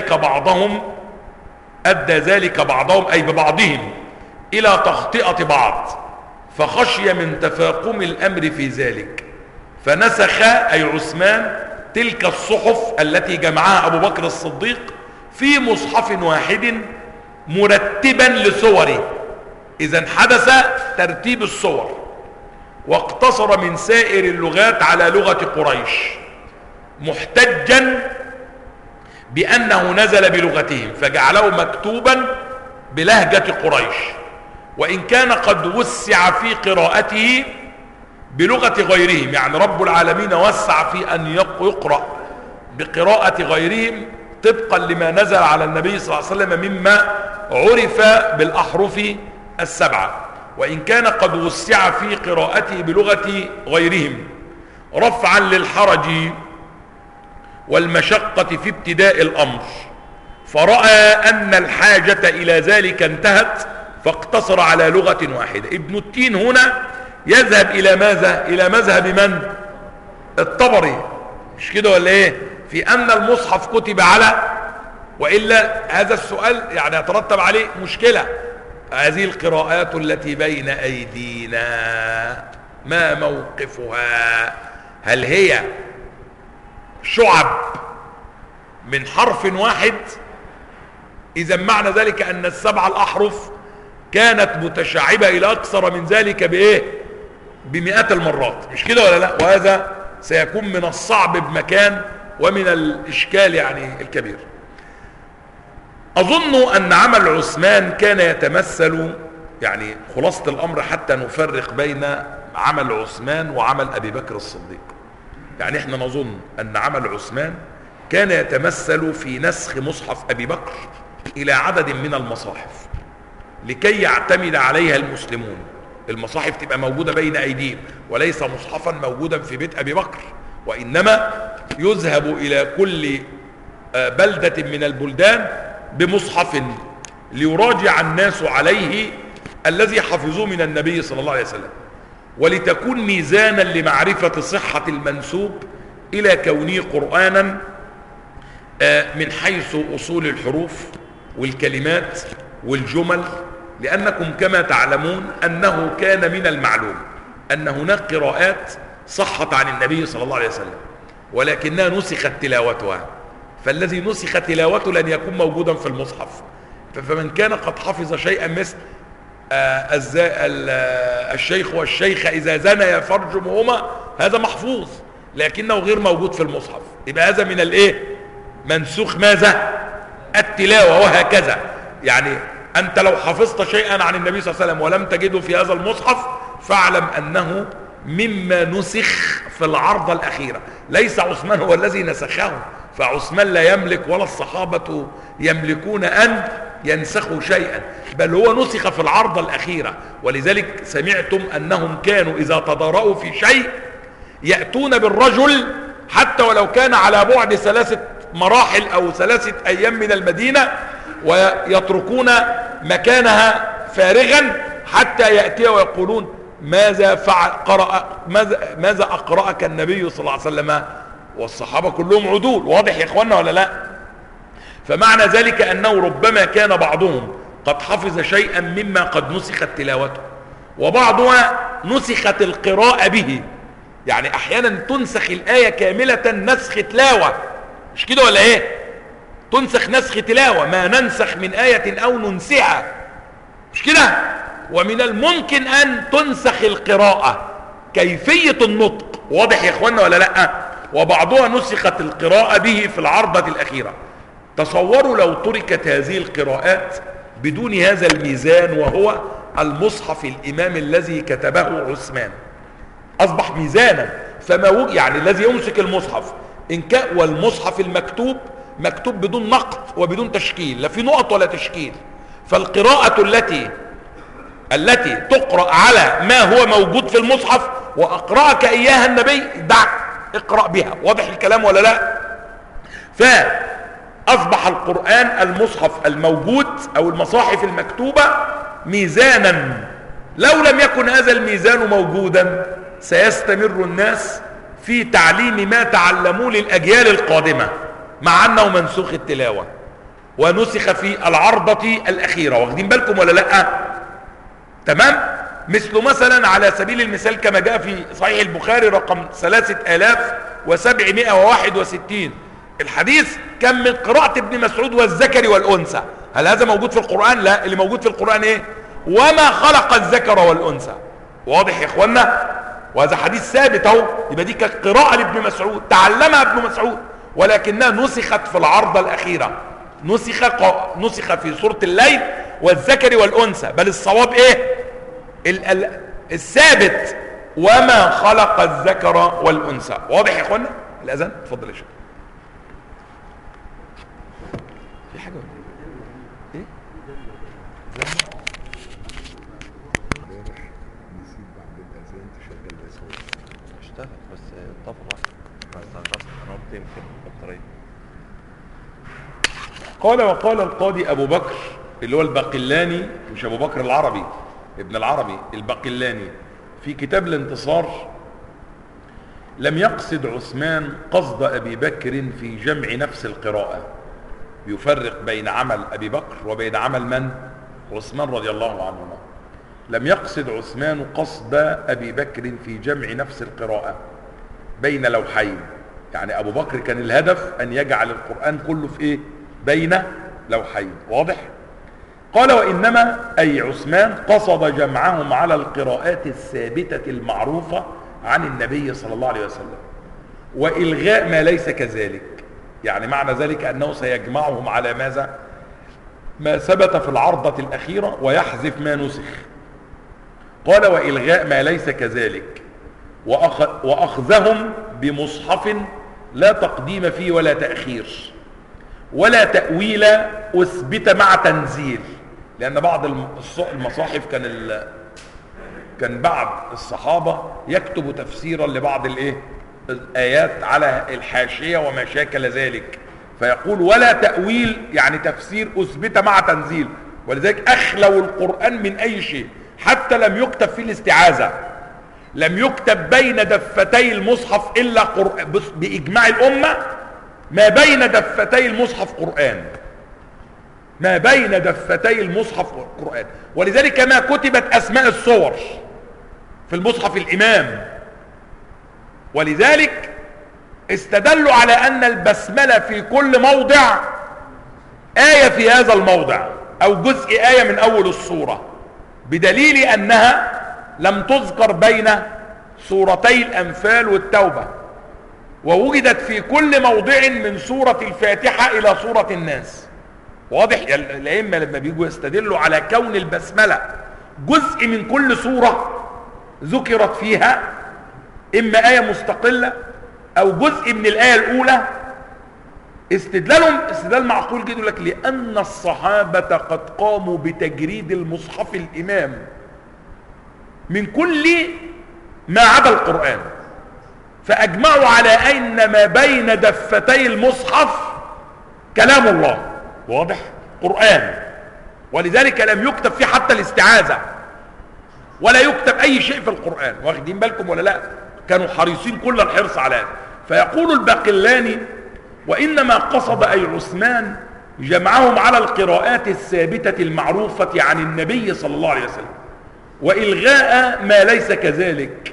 Speaker 1: ذلك بعضهم أي ببعضهم إلى تخطئة بعض، فخشي من تفاقم الأمر في ذلك، فنسخ أي عثمان تلك الصحف التي جمعها أبو بكر الصديق في مصحف واحد مرتبا لصوره. إذن حدث ترتيب الصور، واقتصر من سائر اللغات على لغة قريش، محتجا بأنه نزل بلغتهم فجعله مكتوبا بلهجة قريش، وإن كان قد وسع في قراءته بلغة غيرهم. يعني رب العالمين وسع في أن يقرأ بقراءة غيرهم طبقا لما نزل على النبي صلى الله عليه وسلم مما عرف بالأحرف السبعة، وإن كان قد وسع في قراءته بلغة غيرهم رفعا للحرج والمشقة في ابتداء الأمر، فرأى أن الحاجة إلى ذلك انتهت فاقتصر على لغة واحدة. ابن التين هنا يذهب إلى ماذا؟ إلى مذهب من؟ الطبري، مش كده ولا إيه؟ في أن المصحف كتب على، وإلا هذا السؤال يعني يترتب عليه مشكلة. هذه القراءات التي بين أيدينا ما موقفها؟ هل هي شعب من حرف واحد؟ إذا معنى ذلك أن السبع الأحرف كانت متشعبة إلى أكثر من ذلك بإيه؟ بمئات المرات، مش كده ولا لا؟ وهذا سيكون من الصعب بمكان ومن الإشكال يعني الكبير. أظن أن عمل عثمان كان يتمثل، يعني خلاصة الأمر حتى نفرق بين عمل عثمان وعمل أبي بكر الصديق، يعني احنا نظن أن عمل عثمان كان يتمثل في نسخ مصحف أبي بكر إلى عدد من المصاحف لكي يعتمد عليها المسلمون. المصاحف تبقى موجودة بين أيديهم، وليس مصحفا موجودا في بيت أبي بكر، وإنما يذهب إلى كل بلدة من البلدان بمصحف ليراجع الناس عليه الذي حفظوه من النبي صلى الله عليه وسلم، ولتكون ميزانا لمعرفة صحة المنسوب إلى كونه قرآنا من حيث أصول الحروف والكلمات والجمل، لأنكم كما تعلمون أنه كان من المعلوم أن هناك قراءات صحت عن النبي صلى الله عليه وسلم ولكنها نسخت تلاوتها، فالذي نسخ تلاوته لن يكون موجودا في المصحف. فمن كان قد حفظ شيئا مثل الشيخ والشيخة إذا زنيا فارجمهما، هذا محفوظ لكنه غير موجود في المصحف، يبقى هذا من الايه؟ منسوخ ماذا؟ التلاوة. وهكذا يعني أنت لو حفظت شيئا عن النبي صلى الله عليه وسلم ولم تجده في هذا المصحف فاعلم أنه مما نسخ في العرضة الأخيرة. ليس عثمان هو الذي نسخه، فعثمان لا يملك ولا الصحابة يملكون أن ينسخوا شيئا، بل هو نسخ في العرضة الأخيرة. ولذلك سمعتم أنهم كانوا إذا تضارأوا في شيء يأتون بالرجل حتى ولو كان على بعد 3 مراحل أو 3 أيام من المدينة، ويتركون مكانها فارغا حتى يأتي ويقولون ماذا فعل ماذا أقرأك النبي صلى الله عليه وسلم؟ والصحابة كلهم عدول. واضح يا إخوانا ولا لا؟ فمعنى ذلك أنه ربما كان بعضهم قد حفظ شيئا مما قد نسخت تلاوته، وبعضها نسخت القراءة به، يعني أحيانا تنسخ الآية كاملة نسخ تلاوة، مش كده ولا إيه؟ تنسخ نسخ تلاوة، ما ننسخ من آية أو ننسها، مش كده؟ ومن الممكن أن تنسخ القراءة كيفية النطق. واضح يا إخوانا ولا لأ؟ وبعضها نسخت القراءة به في العرضة الأخيرة. تصوروا لو تركت هذه القراءات بدون هذا الميزان وهو المصحف الإمام الذي كتبه عثمان، أصبح ميزانا. فما يعني الذي يمسك المصحف إن كان والمصحف المكتوب مكتوب بدون نقط وبدون تشكيل، لا في نقط ولا تشكيل، فالقراءة التي تقرأ على ما هو موجود في المصحف وأقرأك إياها النبي دعك اقرأ بها. واضح الكلام ولا لا؟ فأصبح القرآن المصحف الموجود أو المصاحف المكتوبة ميزانا. لو لم يكن هذا الميزان موجودا سيستمر الناس في تعليم ما تعلموه للأجيال القادمة، مع أنه منسوخ التلاوة ونسخ في العرضة الأخيرة. واخدين بالكم ولا لأ؟ تمام؟ مثلا على سبيل المثال كما جاء في صحيح البخاري رقم 3761 الحديث كان من قراءة ابن مسعود والذكر والأنثى. هل هذا موجود في القرآن؟ لا، اللي موجود في القرآن ايه؟ وما خلق الذكر والأنثى. واضح يا اخوانا؟ وهذا حديث ثابت اهو. يبقى دي كانت قراءة لابن مسعود تعلمها ابن مسعود، ولكنها نسخت في العرضة الأخيرة، نسخ في سورة الليل والذكر والأنثى، بل الصواب ايه؟ الثابت وما خلق الذكر والأنثى. واضح يا اخوانا؟ الأذان اتفضل يا شيخ. قال وقال القاضي أبو بكر اللي هو الباقلاني، مش أبو بكر العربي ابن العربي، الباقلاني، في كتاب الانتصار: لم يقصد عثمان قصد أبي بكر في جمع نفس القراءة. يفرق بين عمل أبي بكر وبين عمل من؟ عثمان رضي الله عنهما. لم يقصد عثمان قصد أبي بكر في جمع نفس القراءة بين لوحين. يعني أبو بكر كان الهدف أن يجعل القرآن كله في إيه؟ بين لوحين. واضح؟ قال وإنما أي عثمان قصد جمعهم على القراءات الثابتة المعروفة عن النبي صلى الله عليه وسلم وإلغاء ما ليس كذلك. يعني معنى ذلك أنه سيجمعهم على ماذا؟ ما ثبت في العرضة الأخيرة ويحذف ما نسخ. قال وإلغاء ما ليس كذلك وأخذهم بمصحف لا تقديم فيه ولا تأخير ولا تأويل أثبت مع تنزيل. لأن بعض المصاحف كان بعض الصحابة يكتب تفسيرا لبعض الآيات على الحاشية وما شاكل ذلك، فيقول ولا تأويل يعني تفسير أثبت مع تنزيل. ولذلك أخلوا القرآن من أي شيء، حتى لم يكتب فيه الاستعاذة، لم يكتب بين دفتي المصحف إلا بإجماع الأمة ما بين دفتي المصحف قرآن، ما بين دفتي المصحف قرآن. ولذلك ما كتبت أسماء الصور في المصحف الإمام. ولذلك استدلوا على أن البسملة في كل موضع آية في هذا الموضع أو جزء آية من أول السورة، بدليل أنها لم تذكر بين سورتي الأنفال والتوبة، ووجدت في كل موضع من سورة الفاتحة إلى سورة الناس. واضح؟ الأئمة لما بيجوا يستدلوا على كون البسملة جزء من كل سورة ذكرت فيها إما آية مستقلة أو جزء من الآية الأولى، استدلالهم استدلال معقول جدا. لك لأن الصحابة قد قاموا بتجريد المصحف الإمام من كل ما عدا القرآن، فأجمعوا على أن ما بين دفتي المصحف كلام الله. واضح؟ قرآن. ولذلك لم يكتب فيه حتى الاستعاذة ولا يكتب أي شيء في القرآن. واخدين بالكم ولا لا؟ كانوا حريصين كل الحرص على هذا. فيقول الباقلاني وإنما قصد أي عثمان جمعهم على القراءات الثابتة المعروفة عن النبي صلى الله عليه وسلم وإلغاء ما ليس كذلك.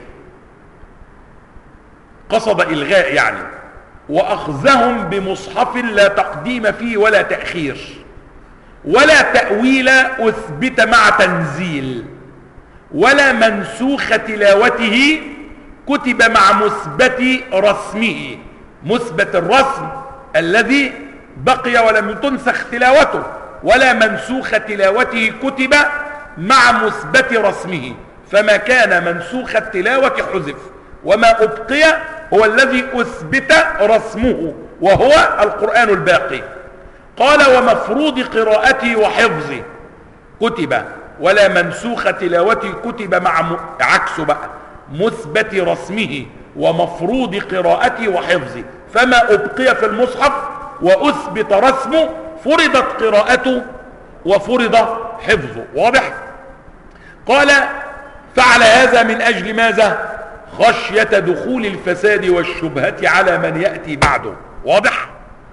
Speaker 1: قصد إلغاء يعني وأخذهم بمصحف لا تقديم فيه ولا تأخير ولا تأويل أثبت مع تنزيل ولا منسوخ تلاوته كتب مع مثبت رسمه. مثبت الرسم الذي بقي ولم تنسخ تلاوته، ولا منسوخ تلاوته كتب مع مثبت رسمه. فما كان منسوخ التلاوة حذف، وما أبقي هو الذي أثبت رسمه وهو القرآن الباقي. قال ومفروض قراءته وحفظه كتب ولا منسوخ تلاوته كتب مع عكسه بقى مثبت رسمه ومفروض قراءته وحفظه. فما أبقي في المصحف وأثبت رسمه فرضت قراءته وفرض حفظه. واضح؟ قال فعل هذا من أجل ماذا؟ خشية دخول الفساد والشبهة على من يأتي بعده. واضح؟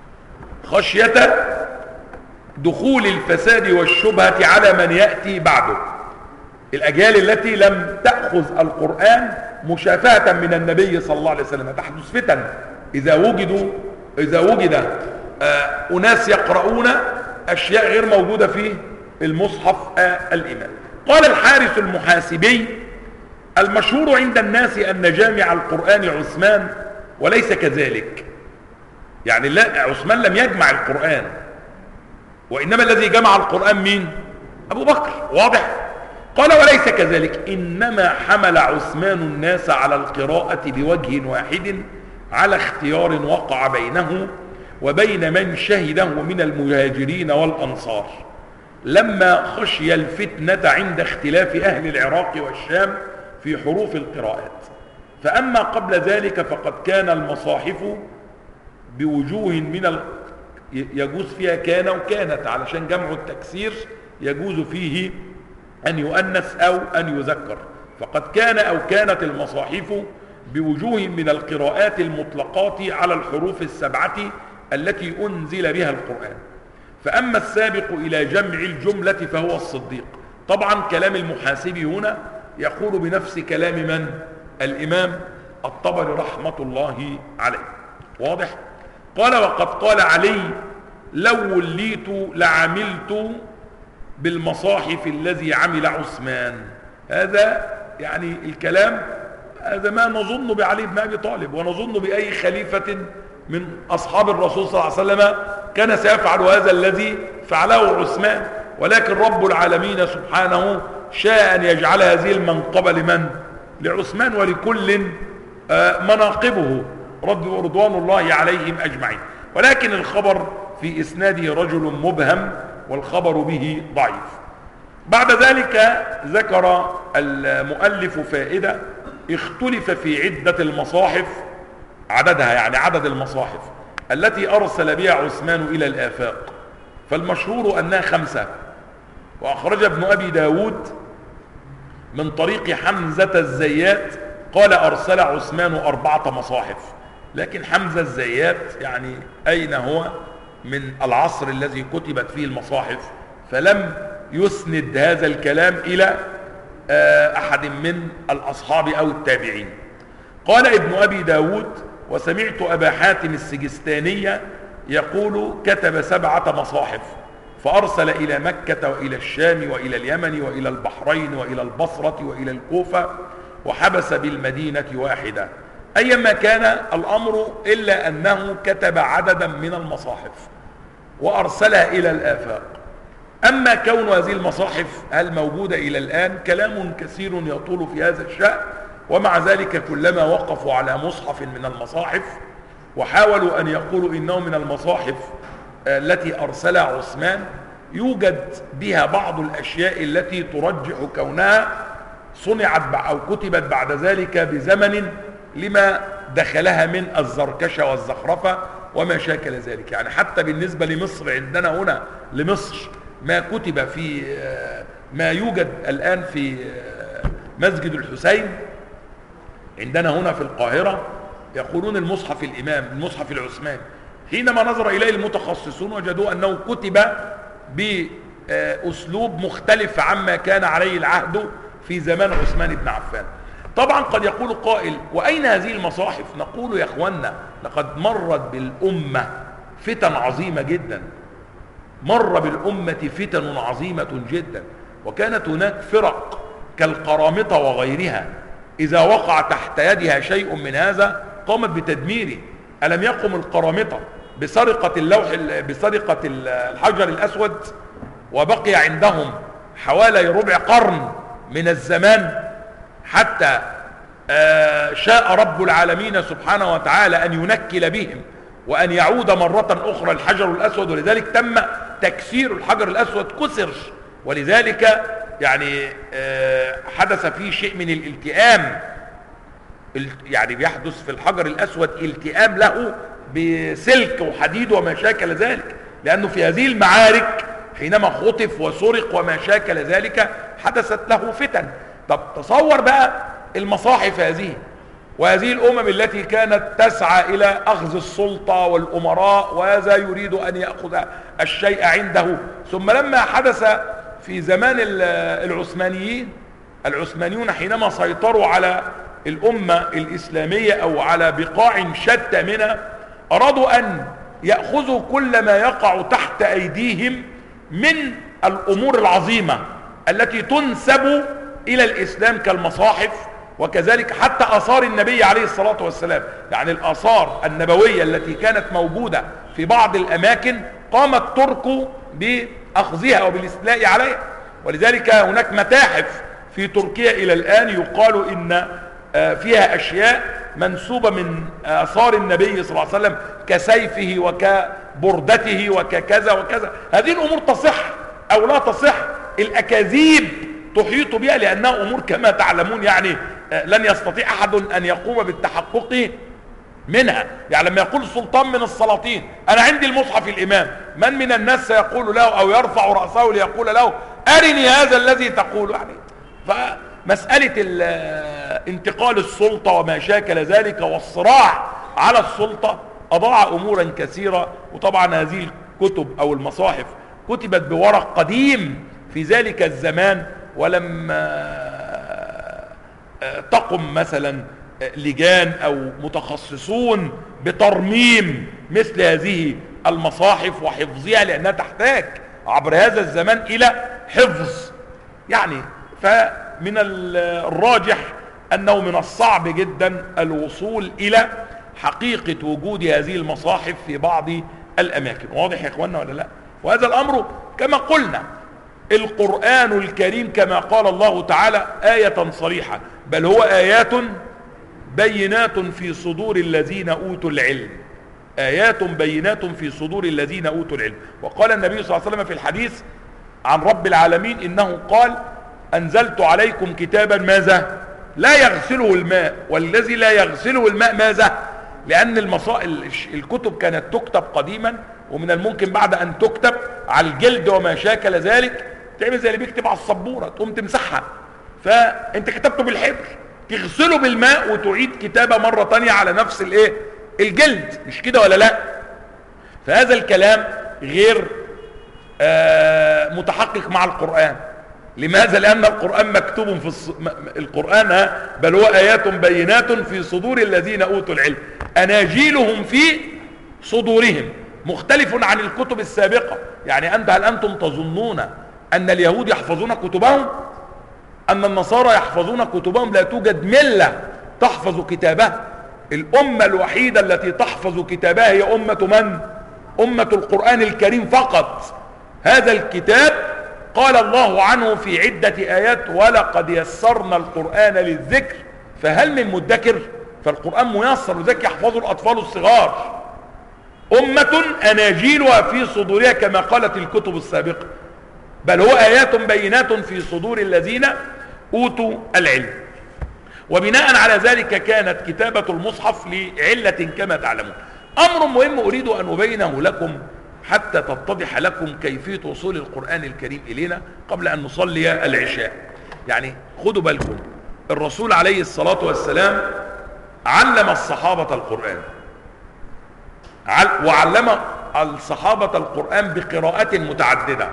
Speaker 1: خشية دخول الفساد والشبهة على من يأتي بعده، الأجيال التي لم تأخذ القرآن مشافهة من النبي صلى الله عليه وسلم. تحدث فتن إذا وجد أناس يقرؤون أشياء غير موجودة في المصحف الإمام. قال الحارث المحاسبي المشهور عند الناس أن جامع القرآن عثمان وليس كذلك. يعني لا، عثمان لم يجمع القرآن، وإنما الذي جمع القرآن مين؟ أبو بكر. واضح؟ قال وليس كذلك، إنما حمل عثمان الناس على القراءة بوجه واحد على اختيار وقع بينه وبين من شهده من المهاجرين والأنصار لما خشي الفتنة عند اختلاف أهل العراق والشام في حروف القراءات. فأما قبل ذلك فقد كان المصاحف بوجوه يجوز فيها كان وكانت، علشان جمع التكسير يجوز فيه أن يؤنث أو أن يذكر. فقد كان أو كانت المصاحف بوجوه من القراءات المطلقات على الحروف السبعة التي أنزل بها القرآن. فأما السابق إلى جمع الجملة فهو الصديق. طبعا كلام المحاسبي هنا يقول بنفس كلام من؟ الإمام الطبري رحمة الله عليه. واضح؟ قال وقد قال علي لو وليت لعملت بالمصاحف الذي عمل عثمان. هذا يعني الكلام هذا ما نظن بعلي بن أبي طالب، ونظن بأي خليفة من أصحاب الرسول صلى الله عليه وسلم كان سيفعل هذا الذي فعله عثمان. ولكن رب العالمين سبحانه شاء أن يجعل هذه المنقبة لمن؟ لعثمان، ولكل مناقبه رضوان الله عليهم أجمعين. ولكن الخبر في إسناده رجل مبهم والخبر به ضعيف. بعد ذلك ذكر المؤلف فائدة: اختلف في عدة المصاحف، عددها يعني عدد المصاحف التي أرسل بها عثمان إلى الآفاق. فالمشهور أنها 5. وأخرج ابن أبي داود من طريق حمزة الزيات قال أرسل عثمان 4 مصاحف. لكن حمزة الزيات يعني أين هو من العصر الذي كتبت فيه المصاحف، فلم يسند هذا الكلام إلى أحد من الأصحاب أو التابعين. قال ابن أبي داود: وسمعت أبا حاتم السجستاني يقول كتب 7 مصاحف، فأرسل إلى مكة وإلى الشام وإلى اليمن وإلى البحرين وإلى البصرة وإلى الكوفة، وحبس بالمدينة 1. أيما كان الأمر إلا أنه كتب عددا من المصاحف وأرسلها إلى الآفاق. أما كون هذه المصاحف هل موجودة إلى الآن كلام كثير يطول في هذا الشأن. ومع ذلك كلما وقفوا على مصحف من المصاحف وحاولوا أن يقولوا إنه من المصاحف التي أرسلها عثمان، يوجد بها بعض الأشياء التي ترجح كونها صنعت أو كتبت بعد ذلك بزمن لما دخلها من الزركشة والزخرفة وما شاكل ذلك. يعني حتى بالنسبة لمصر عندنا هنا لمصر ما كتب في ما يوجد الآن في مسجد الحسين عندنا هنا في القاهرة، يقولون المصحف الإمام، المصحف العثماني. حينما نظر إليه المتخصصون وجدوا أنه كتب بأسلوب مختلف عما كان عليه العهد في زمان عثمان بن عفان. طبعا قد يقول قائل: وأين هذه المصاحف؟ نقول يا أخوانا لقد مرت بالأمة فتن عظيمة جدا، مر بالأمة فتن عظيمة جدا، وكانت هناك فرق كالقرامطة وغيرها إذا وقع تحت يدها شيء من هذا قامت بتدميره. ألم يقم القرامطة بسرقة الحجر الأسود وبقي عندهم حوالي ربع قرن من الزمان حتى شاء رب العالمين سبحانه وتعالى أن ينكل بهم وأن يعود مرة أخرى الحجر الأسود، ولذلك تم تكسير الحجر الأسود، كسر، ولذلك يعني حدث فيه شيء من الالتئام، يعني بيحدث في الحجر الأسود التئام له بسلك وحديد وما شاكل ذلك، لأنه في هذه المعارك حينما خطف وسرق وما شاكل ذلك حدثت له فتن. طب تصور بقى المصاحف هذه وهذه الأمم التي كانت تسعى إلى أخذ السلطة والأمراء، وهذا يريد أن يأخذ الشيء عنده. ثم لما حدث في زمان العثمانيون حينما سيطروا على الأمة الإسلامية أو على بقاع شتى منها، أرادوا أن يأخذوا كل ما يقع تحت أيديهم من الأمور العظيمة التي تنسب إلى الإسلام كالمصاحف، وكذلك حتى آثار النبي عليه الصلاة والسلام. يعني الآثار النبوية التي كانت موجودة في بعض الأماكن قام الترك بأخذها وبالاستيلاء عليها. ولذلك هناك متاحف في تركيا إلى الآن يقال إن فيها أشياء منسوبة من آثار النبي صلى الله عليه وسلم كسيفه وكبردته وككذا وكذا. هذه الأمور تصح أو لا تصح، الأكاذيب تحيط بها لأنها أمور كما تعلمون يعني لن يستطيع أحد أن يقوم بالتحقق منها. يعني لما يقول سلطان من السلاطين انا عندي المصحف الامام، من من الناس سيقول له او يرفع رأسه ليقول له ارني هذا الذي تقول؟ يعني فمسألة انتقال السلطة وما شاكل ذلك والصراع على السلطة اضاع امورا كثيرة. وطبعا هذه الكتب او المصاحف كتبت بورق قديم في ذلك الزمان، ولم تقم مثلا لجان او متخصصون بترميم مثل هذه المصاحف وحفظها، لانها تحتاج عبر هذا الزمان الى حفظ. يعني فمن الراجح انه من الصعب جدا الوصول الى حقيقة وجود هذه المصاحف في بعض الاماكن. واضح يا اخوانا ولا لا؟ وهذا الامر كما قلنا القرآن الكريم كما قال الله تعالى آية صريحة، بل هو آيات بينات في صدور الذين أوتوا العلم. آيات بينات في صدور الذين أوتوا العلم. وقال النبي صلى الله عليه وسلم في الحديث عن رب العالمين إنه قال أنزلت عليكم كتابا ماذا؟ لا يغسله الماء. والذي لا يغسله الماء ماذا؟ لأن الكتب كانت تكتب قديما، ومن الممكن بعد أن تكتب على الجلد وما شاكل ذلك تعمل زي اللي بيكتب على السبورة تقوم تمسحها، فأنت كتبته بالحبر تغسله بالماء وتعيد كتابة مرة تانية على نفس الجلد، مش كده ولا لا؟ فهذا الكلام غير متحقق مع القرآن. لماذا؟ لأن القرآن مكتوب في القرآن بل هو آيات بينات في صدور الذين أوتوا العلم أناجيلهم في صدورهم، مختلف عن الكتب السابقة. يعني هل أنتم تظنون أن اليهود يحفظون كتبهم؟ أن النصارى يحفظون كتبهم؟ لا توجد ملة تحفظ كتابها. الأمة الوحيدة التي تحفظ كتابها هي أمة من؟ أمة القرآن الكريم فقط. هذا الكتاب قال الله عنه في عدة آيات ولقد يسرنا القرآن للذكر فهل من مدكر؟ فالقرآن ميسر، وذلك يحفظه الأطفال الصغار. أمة أناجيلها في صدورها كما قالت الكتب السابقة، بل هو آيات بينات في صدور الذين أوتوا العلم. وبناء على ذلك كانت كتابة المصحف لعلة كما تعلمون. أمر مهم أريد أن أبينه لكم حتى تتضح لكم كيفية وصول القرآن الكريم إلينا قبل أن نصلي العشاء. يعني خدوا بالكم، الرسول عليه الصلاة والسلام علم الصحابة القرآن، وعلم الصحابة القرآن بقراءات متعددة.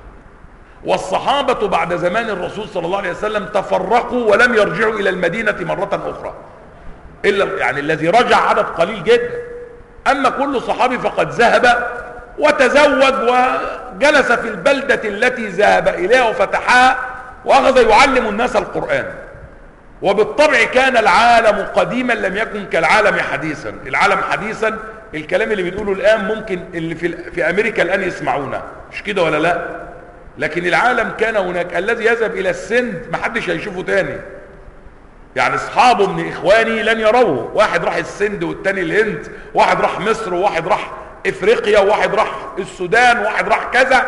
Speaker 1: والصحابة بعد زمان الرسول صلى الله عليه وسلم تفرقوا ولم يرجعوا إلى المدينة مرة أخرى، إلا يعني الذي رجع عدد قليل جدا. أما كل صحابي فقد ذهب وتزوج وجلس في البلدة التي ذهب إليها وفتحها وأخذ يعلم الناس القرآن. وبالطبع كان العالم قديما لم يكن كالعالم حديثا. العالم حديثا الكلام اللي بنقوله الآن ممكن اللي في أمريكا الآن يسمعونه، مش كده ولا لا؟ لكن العالم كان هناك الذي يذهب إلى السند محدش هيشوفه تاني. يعني اصحابه من إخواني لن يروه، واحد راح السند والتاني الهند، واحد راح مصر وواحد راح إفريقيا وواحد راح السودان وواحد راح كذا،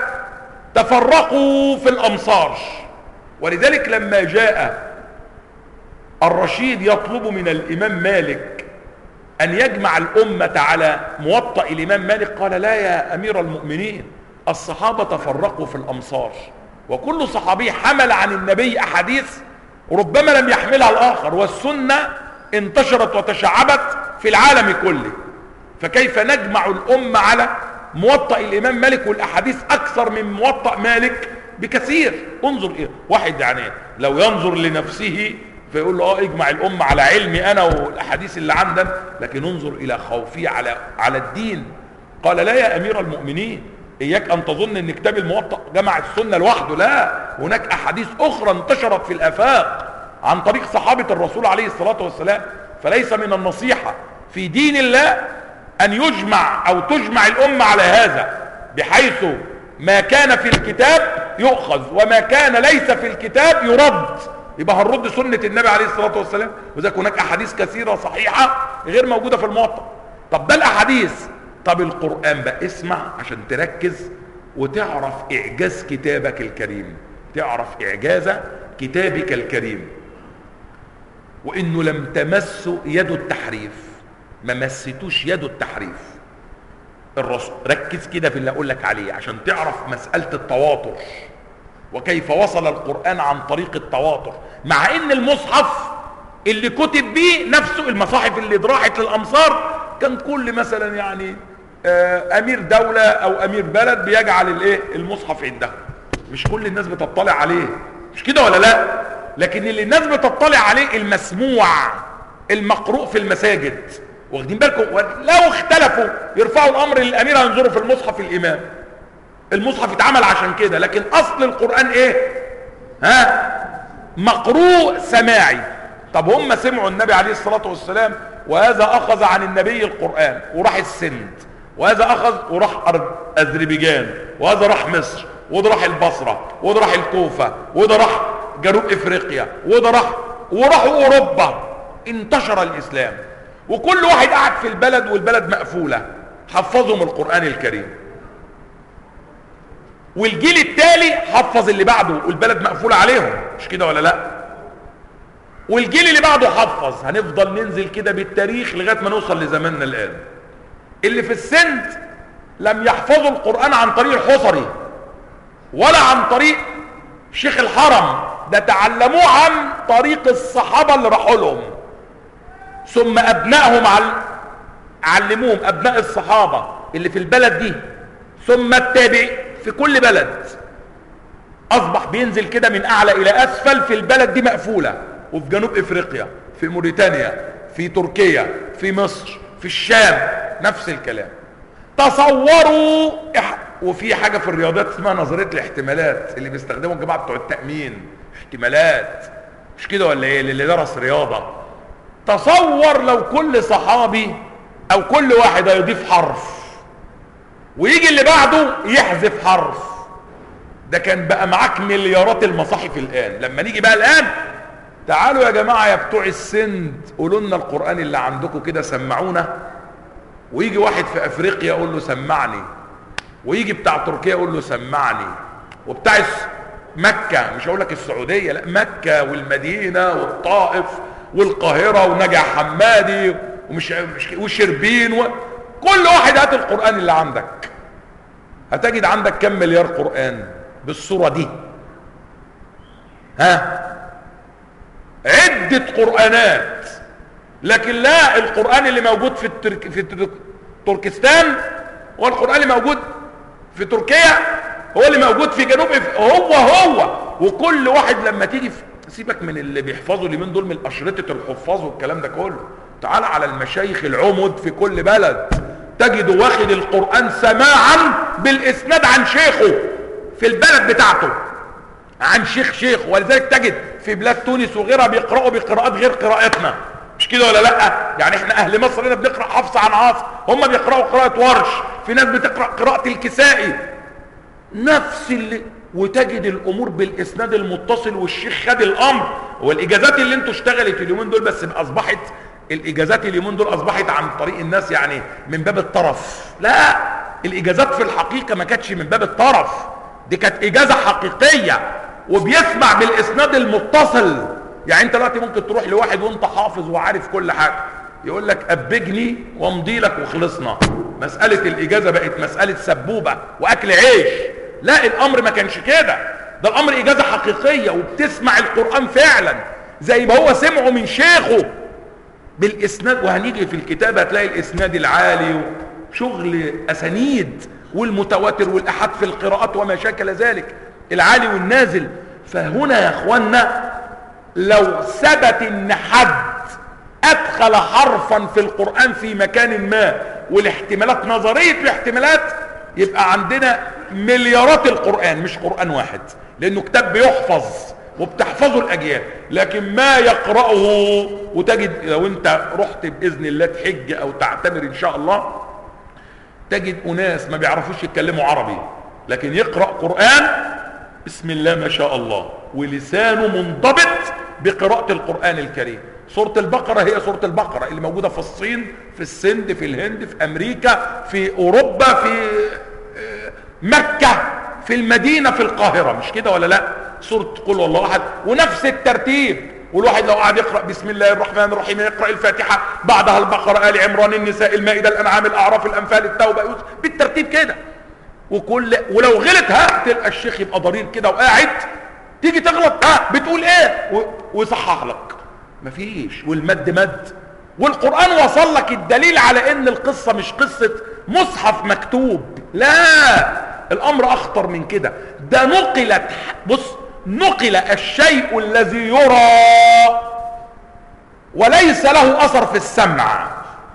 Speaker 1: تفرقوا في الأمصار. ولذلك لما جاء الرشيد يطلب من الإمام مالك أن يجمع الأمة على موطأ الإمام مالك قال لا يا أمير المؤمنين، الصحابة تفرقوا في الأمصار، وكل صحابي حمل عن النبي أحاديث ربما لم يحملها الآخر، والسنة انتشرت وتشعبت في العالم كله، فكيف نجمع الأمة على موطأ الإمام مالك والأحاديث أكثر من موطأ مالك بكثير؟ انظر إيه واحد يعني لو ينظر لنفسه فيقول له اجمع الأمة على علمي أنا والأحاديث اللي عندنا، لكن انظر إلى خوفي على الدين. قال لا يا أمير المؤمنين، إياك أن تظن أن كتاب الموطأ جمع السنة لوحده، لا، هناك أحاديث أخرى انتشرت في الآفاق عن طريق صحابة الرسول عليه الصلاة والسلام. فليس من النصيحة في دين الله أن يجمع أو تجمع الأمة على هذا، بحيث ما كان في الكتاب يؤخذ وما كان ليس في الكتاب يرد، يبقى هنرد سنة النبي عليه الصلاة والسلام. وذلك هناك أحاديث كثيرة صحيحة غير موجودة في الموطأ. طب ده الأحاديث، طب القرآن بقى اسمع عشان تركز وتعرف إعجاز كتابك الكريم، تعرف إعجاز كتابك الكريم، وإنه لم تمس يد التحريف. ما مستوش يده التحريف. الرسول ركز كده في اللي اقول لك عليه عشان تعرف مسألة التواتر وكيف وصل القرآن عن طريق التواتر، مع ان المصحف اللي كتب بيه نفسه المصاحف اللي اتراحت للامصار كان كل مثلا يعني امير دولة او امير بلد بيجعل الايه المصحف عنده، مش كل الناس بتطلع عليه، مش كده ولا لا؟ لكن اللي الناس بتطلع عليه المسموع المقروء في المساجد. واخدين بالكم؟ لو اختلفوا يرفعوا الامر للامير هينظروا في المصحف الامام. المصحف اتعمل عشان كده، لكن اصل القرآن ايه؟ مقروء سماعي. طب هم سمعوا النبي عليه الصلاة والسلام وهذا اخذ عن النبي القرآن وراح السند، وهذا اخذ وراح اذربيجان، وهذا راح مصر، وده راح البصرة، وده راح الكوفة، وده راح جنوب افريقيا، وده وراحوا اوروبا. انتشر الاسلام وكل واحد قاعد في البلد والبلد مقفولة حفظهم القرآن الكريم، والجيل التالي حفظ اللي بعده والبلد مقفولة عليهم، مش كده ولا لا؟ والجيل اللي بعده حفظ. هنفضل ننزل كده بالتاريخ لغاية ما نوصل لزماننا الآن. اللي في السند لم يحفظوا القرآن عن طريق الحصري ولا عن طريق شيخ الحرم، ده تعلموه عن طريق الصحابة اللي راحوا لهم، ثم أبنائهم علموهم أبناء الصحابة اللي في البلد دي، ثم التابع في كل بلد. أصبح بينزل كده من أعلى إلى أسفل في البلد دي مقفولة، وفي جنوب إفريقيا، في موريتانيا، في تركيا، في مصر، في الشام نفس الكلام. تصوروا وفي حاجة في الرياضات اسمها نظرية الاحتمالات اللي بيستخدموا الجماعة بتوع التأمين، احتمالات، مش كده ولا ايه؟ اللي درس رياضة. تصور لو كل صحابي او كل واحد هيضيف حرف ويجي اللي بعده يحذف حرف، ده كان بقى معاك مليارات المصاحف الان. لما نيجي بقى الان تعالوا يا جماعة يا بتوع السند قولوا لنا القرآن اللي عندكم كده سمعونا، ويجي واحد في افريقيا يقول له سمعني، ويجي بتاع تركيا يقول له سمعني، وبتاع مكة، مش هقول لك السعودية، لا مكة والمدينة والطائف والقاهرة ونجع حمادي وشربين كل واحد هات القرآن اللي عندك، هتجد عندك كم مليار قرآن بالصورة دي؟ عدة قرآنات. لكن لا، القرآن اللي موجود في تركستان هو القرآن اللي موجود في تركيا، هو اللي موجود في جنوب هو وكل واحد لما تيجي سيبك من اللي بيحفظوا اليومين دول من أشرطة الحفاظ والكلام ده كله، تعال على المشايخ العمد في كل بلد تجد واخد القرآن سماعا بالإسناد عن شيخه في البلد بتاعته، عن شيخ. ولذلك تجد في بلاد تونس وغيرها بيقرأوا بقراءات غير قراءتنا، مش كده ولا لا؟ يعني احنا اهل مصر هنا بنقرأ حفص عن عاصم، هم بيقرأوا قراءة ورش، في ناس بتقرأ قراءة الكسائي نفس اللي، وتجد الامور بالاسناد المتصل والشيخ خد الامر. والاجازات اللي انتوا اشتغلت اليومين دول بس اصبحت الاجازات اليومين دول اصبحت عن طريق الناس يعني من باب الطرف، لا، الاجازات في الحقيقة ما كانتش من باب الطرف، دي كانت اجازة حقيقية وبيسمع بالاسناد المتصل. يعني انت دلوقتي ممكن تروح لواحد وانت حافظ وعارف كل حاجة يقول لك ابجني وامضي لك وخلصنا، مسألة الاجازة بقت مسألة سبوبة واكل عيش. لا، الامر ما كانش كده، ده الامر اجازة حقيقية وبتسمع القرآن فعلا زي ما هو سمعه من شيخه بالاسناد. وهنيجي في الكتاب هتلاقي الاسناد العالي وشغل اسانيد والمتواتر والاحاد في القراءات وما شاكل ذلك، العالي والنازل. فهنا يا اخوانا لو ثبت ان حد ادخل حرفا في القرآن في مكان ما والاحتمالات، نظرية الاحتمالات، يبقى عندنا مليارات القرآن مش قرآن واحد، لانه كتاب بيحفظ وبتحفظه الاجيال. لكن ما يقرأه، وتجد لو انت رحت باذن الله تحج او تعتمر ان شاء الله تجد اناس ما بيعرفوش يتكلموا عربي لكن يقرأ قرآن بسم الله ما شاء الله ولسانه منضبط بقراءة القرآن الكريم. سورة البقرة هي سورة البقرة اللي موجودة في الصين، في السند، في الهند، في امريكا، في اوروبا، في مكة، في المدينة، في القاهرة، مش كده ولا لا؟ سورة قل والله احد، ونفس الترتيب والواحد لو قعد يقرأ بسم الله الرحمن الرحيم يقرأ الفاتحة بعدها البقرة آل عمران النساء المائدة الأنعام الأعراف الأنفال التوبة يوسف بالترتيب كده، ولو غلط تلقى الشيخ يبقى ضرير كده وقاعد، تيجي تغلط بتقول ايه ويصحح لك. مفيش. والمد مد. والقرآن وصل لك الدليل على ان القصة مش قصة مصحف مكتوب، لا، الامر اخطر من كده. ده نقل الشيء الذي يرى وليس له اثر في السمع.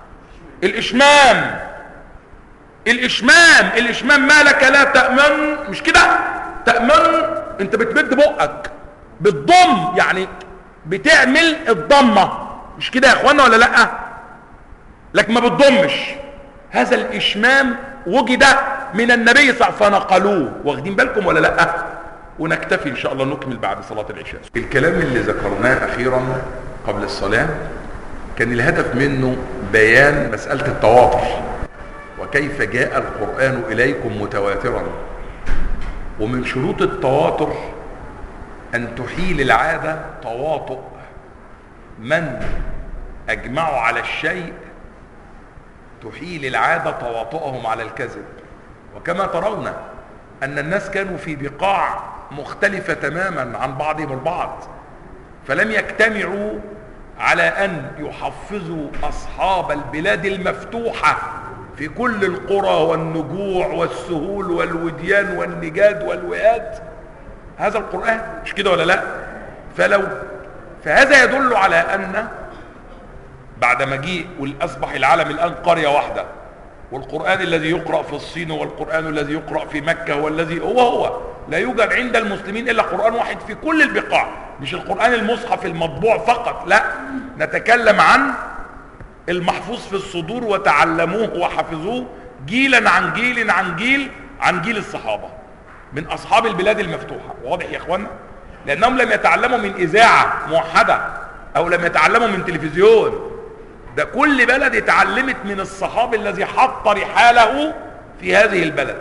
Speaker 1: الاشمام ما لك لا تأمن، مش كده؟ تأمن انت بتمد بقك بالضم، يعني بتعمل الضمة، مش كده يا اخوانا ولا لا؟ لكن ما بتضمش. هذا الاشمام وجد من النبي صلى الله عليه وسلم فنقلوه. واخدين بالكم ولا لا؟ ونكتفي ان شاء الله، نكمل بعد صلاة العشاء. الكلام اللي ذكرناه اخيرا قبل الصلاة كان الهدف منه بيان مسألة التواتر، وكيف جاء القرآن إليكم متواترا. ومن شروط التواتر أن تحيل العادة تواطؤ من أجمعوا على الشيء، تحيل العادة تواطؤهم على الكذب. وكما ترون أن الناس كانوا في بقاع مختلفة تماما عن بعضهم البعض، فلم يجتمعوا على أن يحفظوا أصحاب البلاد المفتوحة في كل القرى والنجوع والسهول والوديان والنجاد والوئاد هذا القرآن، مش كده ولا لا؟ فهذا يدل على أن بعد مجيء والأصبح العالم الآن قرية واحدة، والقرآن الذي يقرأ في الصين والقرآن الذي يقرأ في مكة والذي هو لا يوجد عند المسلمين إلا قرآن واحد في كل البقاع، مش القرآن المصحف المطبوع فقط، لا، نتكلم عن المحفوظ في الصدور وتعلموه وحفظوه جيلا عن جيل عن جيل عن جيل الصحابة من أصحاب البلاد المفتوحة. واضح يا إخوانا؟ لأنهم لم يتعلموا من إذاعة موحدة أو لم يتعلموا من تلفزيون، ده كل بلد اتعلمت من الصحابي الذي حط رحاله في هذه البلد.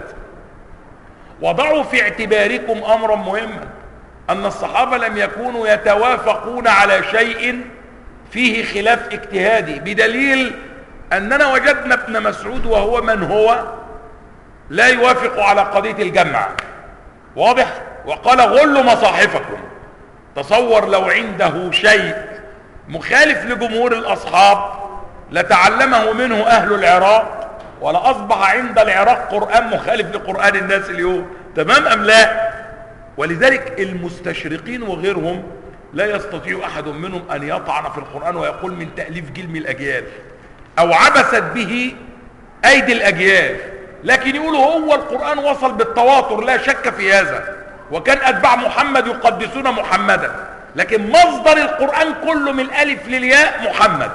Speaker 1: وضعوا في اعتباركم أمرا مهما، أن الصحابة لم يكونوا يتوافقون على شيء فيه خلاف اجتهادي، بدليل أننا وجدنا ابن مسعود وهو من هو لا يوافق على قضية الجمع. واضح؟ وقال غلوا مصاحفكم. تصور لو عنده شيء مخالف لجمهور الأصحاب لتعلمه منه أهل العراق، ولا أصبح عند العراق قرآن مخالف لقرآن الناس اليوم. تمام أم لا؟ ولذلك المستشرقين وغيرهم لا يستطيع أحد منهم أن يطعن في القرآن ويقول من تأليف جيل من الأجيال أو عبست به أيدي الأجيال، لكن يقولوا هو القرآن وصل بالتواتر لا شك في هذا، وكان أتباع محمد يقدسون محمدا، لكن مصدر القرآن كله من الألف للياء محمد.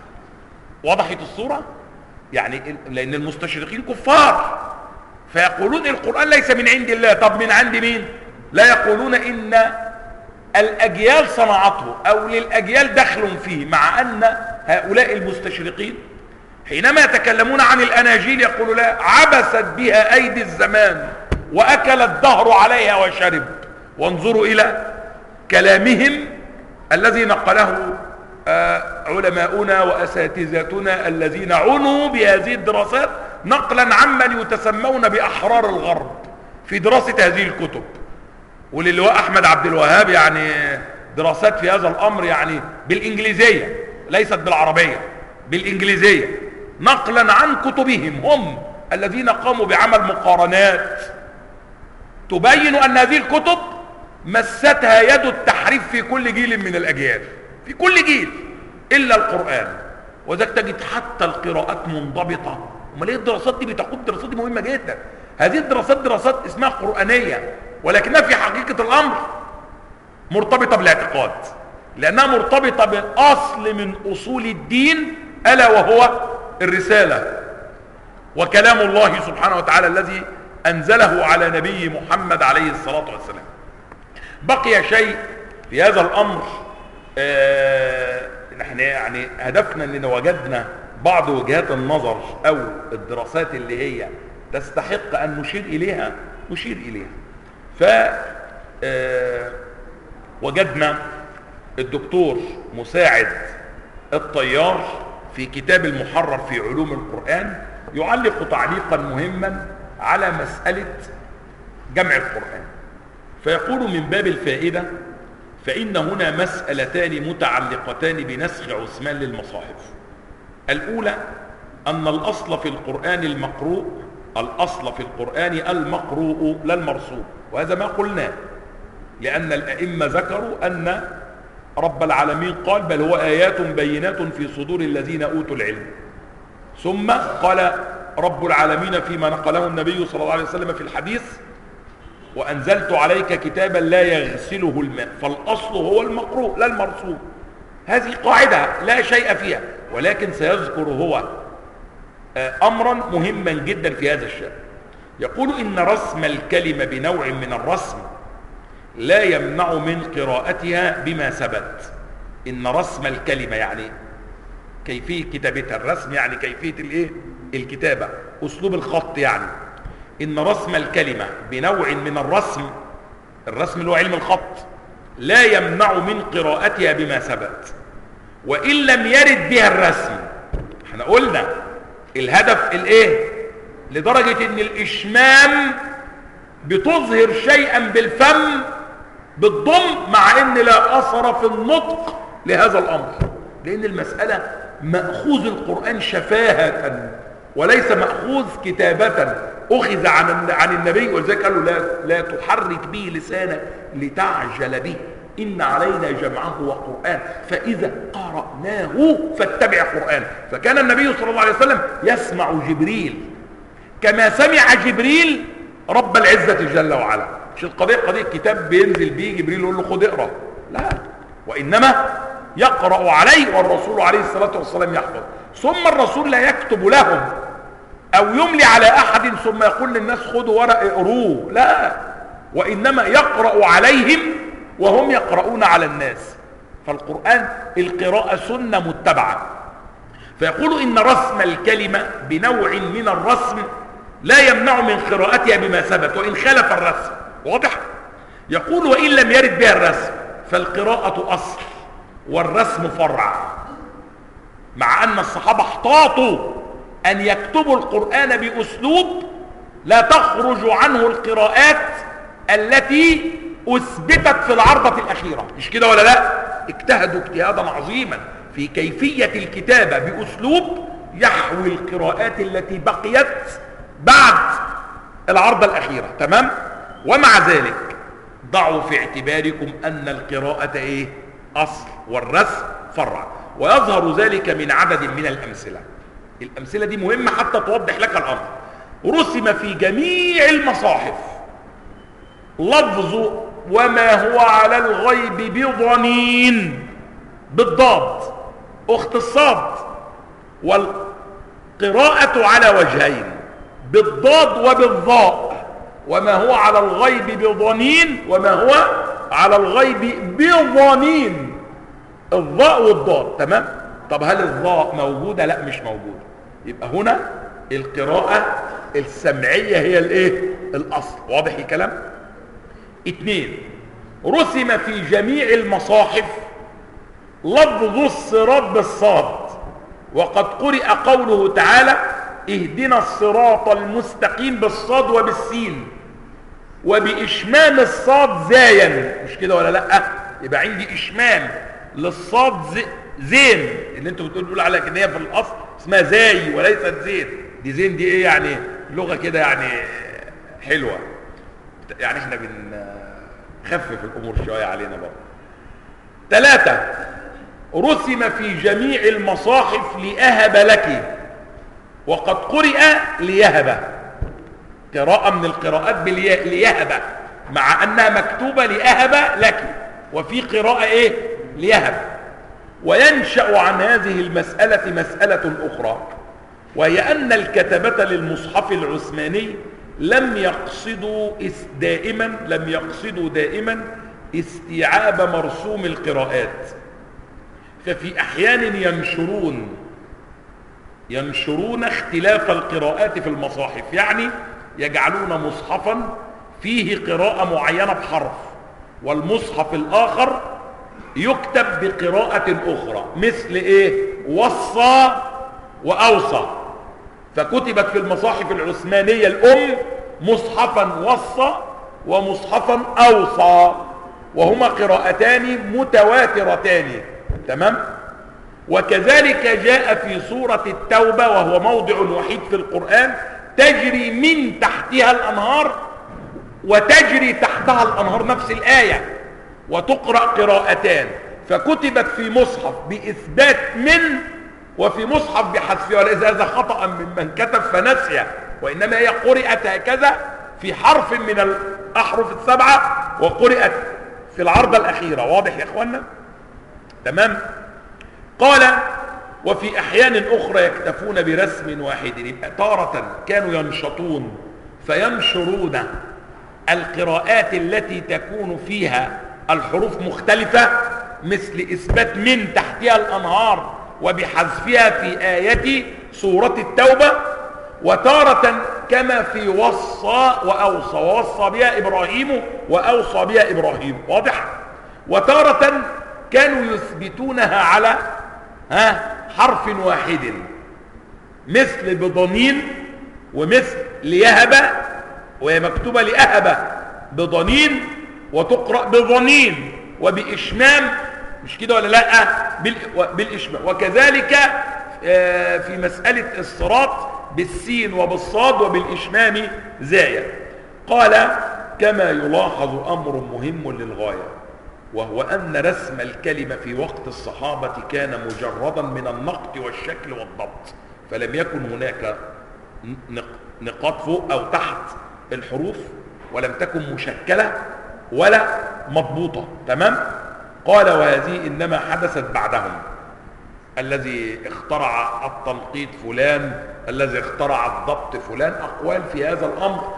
Speaker 1: وضحت الصورة؟ يعني لأن المستشرقين كفار فيقولون القرآن ليس من عند الله. طب من عند مين؟ لا، يقولون إن الأجيال صنعته أو للأجيال دخل فيه، مع أن هؤلاء المستشرقين حينما يتكلمون عن الأناجيل يقولوا لا، عبست بها أيدي الزمان وأكل الدهر عليها وشرب. وانظروا إلى كلامهم الذي نقله علماؤنا وأساتذتنا الذين عنوا بهذه الدراسات نقلا عمن يتسمون بأحرار الغرب في دراسة هذه الكتب. وللواء أحمد عبد الوهاب يعني دراسات في هذا الأمر يعني بالإنجليزية ليست بالعربية، بالإنجليزية، نقلا عن كتبهم هم الذين قاموا بعمل مقارنات تبين أن هذه الكتب مستها يد التحريف في كل جيل من الأجيال، في كل جيل إلا القرآن. وذلك تجد حتى القراءات منضبطة. امال ايه الدراسات دي بتقوم؟ الدراسات دي مهمة جدا. هذه الدراسات دراسات اسمها قرآنية، ولكنها في حقيقة الأمر مرتبطة بالاعتقاد، لأنها مرتبطة بأصل من أصول الدين ألا وهو الرسالة وكلام الله سبحانه وتعالى الذي أنزله على نبي محمد عليه الصلاة والسلام. بقي شيء في هذا الأمر، نحن يعني هدفنا أننا وجدنا بعض وجهات النظر أو الدراسات اللي هي تستحق أن نشير إليها نشير إليها. وجدنا الدكتور مساعد الطيار في كتاب المحرر في علوم القرآن يعلق تعليقا مهما على مسألة جمع القرآن، فيقول من باب الفائدة: فإن هنا مسألتان متعلقتان بنسخ عثمان للمصاحف. الأولى أن الأصل في القرآن المقروء، الأصل في القرآن المقروء لا المرسوم، وهذا ما قلناه، لأن الأئمة ذكروا أن رب العالمين قال: بل هو آيات بينات في صدور الذين أوتوا العلم. ثم قال رب العالمين فيما نقله النبي صلى الله عليه وسلم في الحديث: وأنزلت عليك كتابا لا يغسله الماء. فالأصل هو المقروء لا المرسوم. هذه قاعدة لا شيء فيها، ولكن سيذكر هو أمرا مهما جدا في هذا الشأن. يقول: إن رسم الكلمة بنوع من الرسم لا يمنع من قراءتها بما ثبت. إن رسم الكلمة يعني كيفية كتابتها، الرسم يعني كيفية الكتابة، أسلوب الخط يعني. إن رسم الكلمة بنوع من الرسم اللي هو علم الخط لا يمنع من قراءتها بما ثبت وإن لم يرد بها الرسم. احنا قلنا الهدف لدرجة ان الاشمام بتظهر شيئا بالفم بالضم، مع ان لا اثر في النطق لهذا الامر، لان المسألة مأخوذ القرآن شفاهة وليس مأخوذ كتابة، أخذ عن النبي، ولذلك قالوا لا تحرك به لسانك لتعجل به، إن علينا جمعه وقرآن فإذا قرأناه فاتبع قرآن. فكان النبي صلى الله عليه وسلم يسمع جبريل كما سمع جبريل رب العزة جل وعلا. مش قضية كتاب بينزل بيه جبريل يقول له خد اقرأ، لا، وإنما يقرأ عليه والرسول عليه الصلاة والسلام يحفظ. ثم الرسول لا يكتب لهم أو يملي على أحد ثم يقول للناس خدوا ورق اقروه، لا، وإنما يقرأ عليهم وهم يقرؤون على الناس. فالقرآن القراءة سنة متبعة. فيقول: إن رسم الكلمة بنوع من الرسم لا يمنع من قراءتها بما ثبت وإن خالف الرسم. واضح؟ يقول: وإن لم يرد بها الرسم فالقراءة أصل والرسم فرع، مع أن الصحابة احتاطوا أن يكتبوا القرآن بأسلوب لا تخرج عنه القراءات التي أثبتت في العرضة الأخيرة. مش كده ولا لا؟ اجتهدوا اجتهادا عظيما في كيفية الكتابة بأسلوب يحوي القراءات التي بقيت بعد العرضة الأخيرة. تمام؟ ومع ذلك ضعوا في اعتباركم أن القراءة أصل والرسم فرع، ويظهر ذلك من عدد من الأمثلة. الأمثلة دي مهمة حتى توضح لك الأمر. رسم في جميع المصاحف لفظ وما هو على الغيب بضنين بالضاد أخت الصاد، والقراءة على وجهين بالضاد وبالضاء، وما هو على الغيب بضنين وما هو على الغيب بضنين، الضاء والضاد. تمام؟ طب هل الضاء موجودة؟ لا، مش موجودة. يبقى هنا القراءة السمعية هي الأصل. واضح الكلام؟ 2. رسم في جميع المصاحف لفظ الصراط بالصاد، وقد قرئ قوله تعالى: اهدنا الصراط المستقيم بالصاد وبالسين، وبإشمام الصاد زايا. مش كده ولا لا؟ يبقى عندي إشمام للصاد زين، اللي انتوا بتقولوا على كده هي في الأصل اسمها زاي وليست زين. دي زين دي يعني لغة كده يعني حلوة، يعني احنا بنخفف الأمور شوية علينا برضه. 3. رسم في جميع المصاحف لأهب لك، وقد قرئ ليهب، قراءة من القراءات بالياء ليهب، مع أنها مكتوبة لأهب لك، وفي قراءة ليهب. وينشأ عن هذه المسألة مسألة أخرى، وهي أن الكتبة للمصحف العثماني لم يقصدوا دائما استيعاب مرسوم القراءات، ففي أحيان ينشرون اختلاف القراءات في المصاحف، يعني يجعلون مصحفا فيه قراءة معينة بحرف، والمصحف الآخر يكتب بقراءة أخرى مثل إيه؟ وصى وأوصى، فكتبت في المصاحف العثمانية الأم مصحفا وصى ومصحفا أوصى، وهما قراءتان متواترتان. تمام؟ وكذلك جاء في سورة التوبة، وهو موضع وحيد في القرآن، تجري من تحتها الأنهار وتجري تحتها الأنهار، نفس الآية، وتقرأ قراءتان، فكتبت في مصحف بإثبات من، وفي مصحف بحذفها، وليس هذا خطأ ممن كتب فنسي، وإنما هي قرأت هكذا في حرف من الأحرف السبعة، وقرأت في العرضة الأخيرة. واضح يا إخوانا؟ تمام؟ قال وفي أحيان أخرى يكتفون برسم واحد. تارة كانوا ينشطون فينشرون القراءات التي تكون فيها الحروف مختلفة، مثل إثبات من تحتها الأنهار وبحذفها في آية سورة التوبة، وتارة كما في وصى وأوصى، ووصى بها إبراهيم وأوصى بها إبراهيم. واضح؟ وتارة كانوا يثبتونها على حرف واحد، مثل بضنين، ومثل ليهب، وهي مكتوبة لأهب بضنين وتقرأ بضنين، وبإشمام، مش كده ولا لا؟ بالإشمام. وكذلك في مسألة الصراط بالسين وبالصاد وبالإشمام زايا. قال كما يلاحظ أمر مهم للغاية، وهو أن رسم الكلمة في وقت الصحابة كان مجردا من النقط والشكل والضبط، فلم يكن هناك نقاط فوق أو تحت الحروف، ولم تكن مشكلة ولا مضبوطة. تمام؟ قال وهذه إنما حدثت بعدهم، الذي اخترع التنقيط فلان، الذي اخترع الضبط فلان، أقوال في هذا الأمر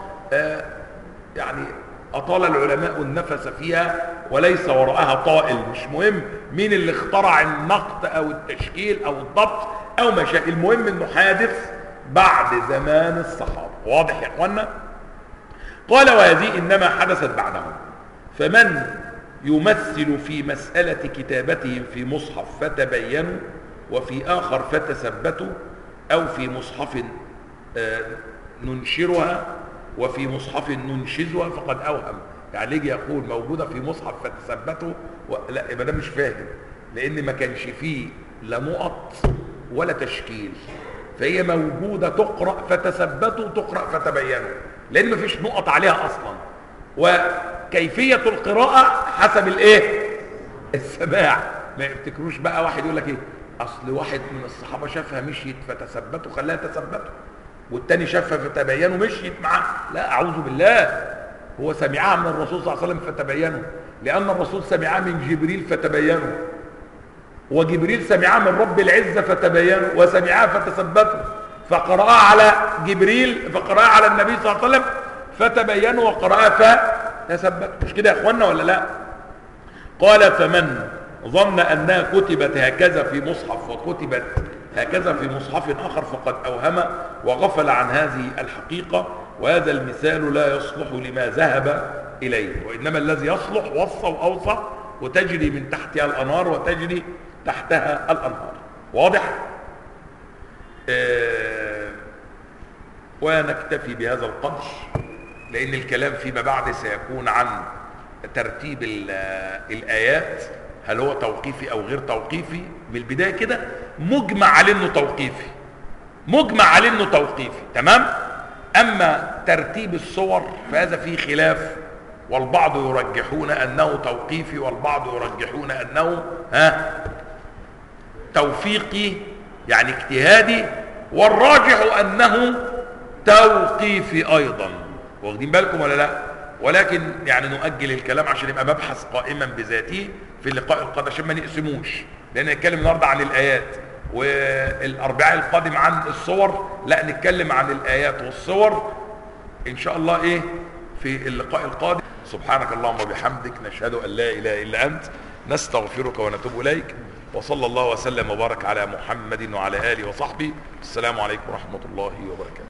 Speaker 1: يعني أطال العلماء النفس فيها وليس وراءها طائل. مش مهم مين اللي اخترع النقط أو التشكيل أو الضبط أو ما شاء، المهم أنه حادث بعد زمان الصحابة. واضح يا إخوانا؟ قال وهذه إنما حدثت بعدهم، فمن يمثل في مسألة كتابتهم في مصحف فتبينوا، وفي آخر فتثبتوا، أو في مصحف ننشرها وفي مصحف ننشزها، فقد أوهم. يعني يجي يقول موجودة في مصحف فتثبتوا لا، يبقى ده مش فاهم، لأن ما كانش فيه لا نقط ولا تشكيل، فهي موجودة تقرأ فتثبتوا تقرأ فتبينوا، لأن ما فيش نقط عليها أصلا. وكيفية القراءة حسب الايه؟ السماع. ما يفتكروش بقى واحد يقول لك ايه، اصل واحد من الصحابة شافها مشيت فتثبتوا خلاها تثبتوا، والتاني شافها فتبينوا مشيت معاه. لا، اعوذ بالله، هو سمعها من الرسول صلى الله عليه وسلم فتبينوا، لأن الرسول سمعها من جبريل فتبينوا، وجبريل سمعها من رب العزة فتبينوا، وسمعها فتثبتوا، فقرأها على جبريل، فقرأها على النبي صلى الله عليه وسلم فتبينوا، وقرأها فتثبتوا. مش كده يا اخوانا ولا لا؟ قال فمن ظن أنها كتبت هكذا في مصحف وكتبت هكذا في مصحف آخر فقد أوهم وغفل عن هذه الحقيقة، وهذا المثال لا يصلح لما ذهب إليه، وإنما الذي يصلح وصى وأوصى، وتجري من تحتها الأنهار وتجري تحتها الأنهار. واضح؟ ونكتفي بهذا القدر، لأن الكلام فيما بعد سيكون عن ترتيب الآيات، هل هو توقيفي أو غير توقيفي. من البداية كده مجمع عليه إنه توقيفي، مجمع عليه إنه توقيفي. تمام؟ أما ترتيب الصور فهذا فيه خلاف، والبعض يرجحون أنه توقيفي، والبعض يرجحون أنه توفيقي، يعني اجتهادي، والراجح أنه توقيفي أيضا. واخدين بالكم ولا لا؟ ولكن يعني نؤجل الكلام عشان يبقى مبحث قائما بذاته في اللقاء القادم، عشان ما نقسموش، لأن نتكلم النهارده عن الآيات، والأربعاء القادم عن الصور، لا نتكلم عن الآيات والصور إن شاء الله إيه في اللقاء القادم. سبحانك اللهم وبحمدك، نشهد أن لا إله إلا أنت، نستغفرك ونتوب إليك، وصلى الله وسلم وبارك على محمد وعلى آله وصحبه. السلام عليكم ورحمة الله وبركاته.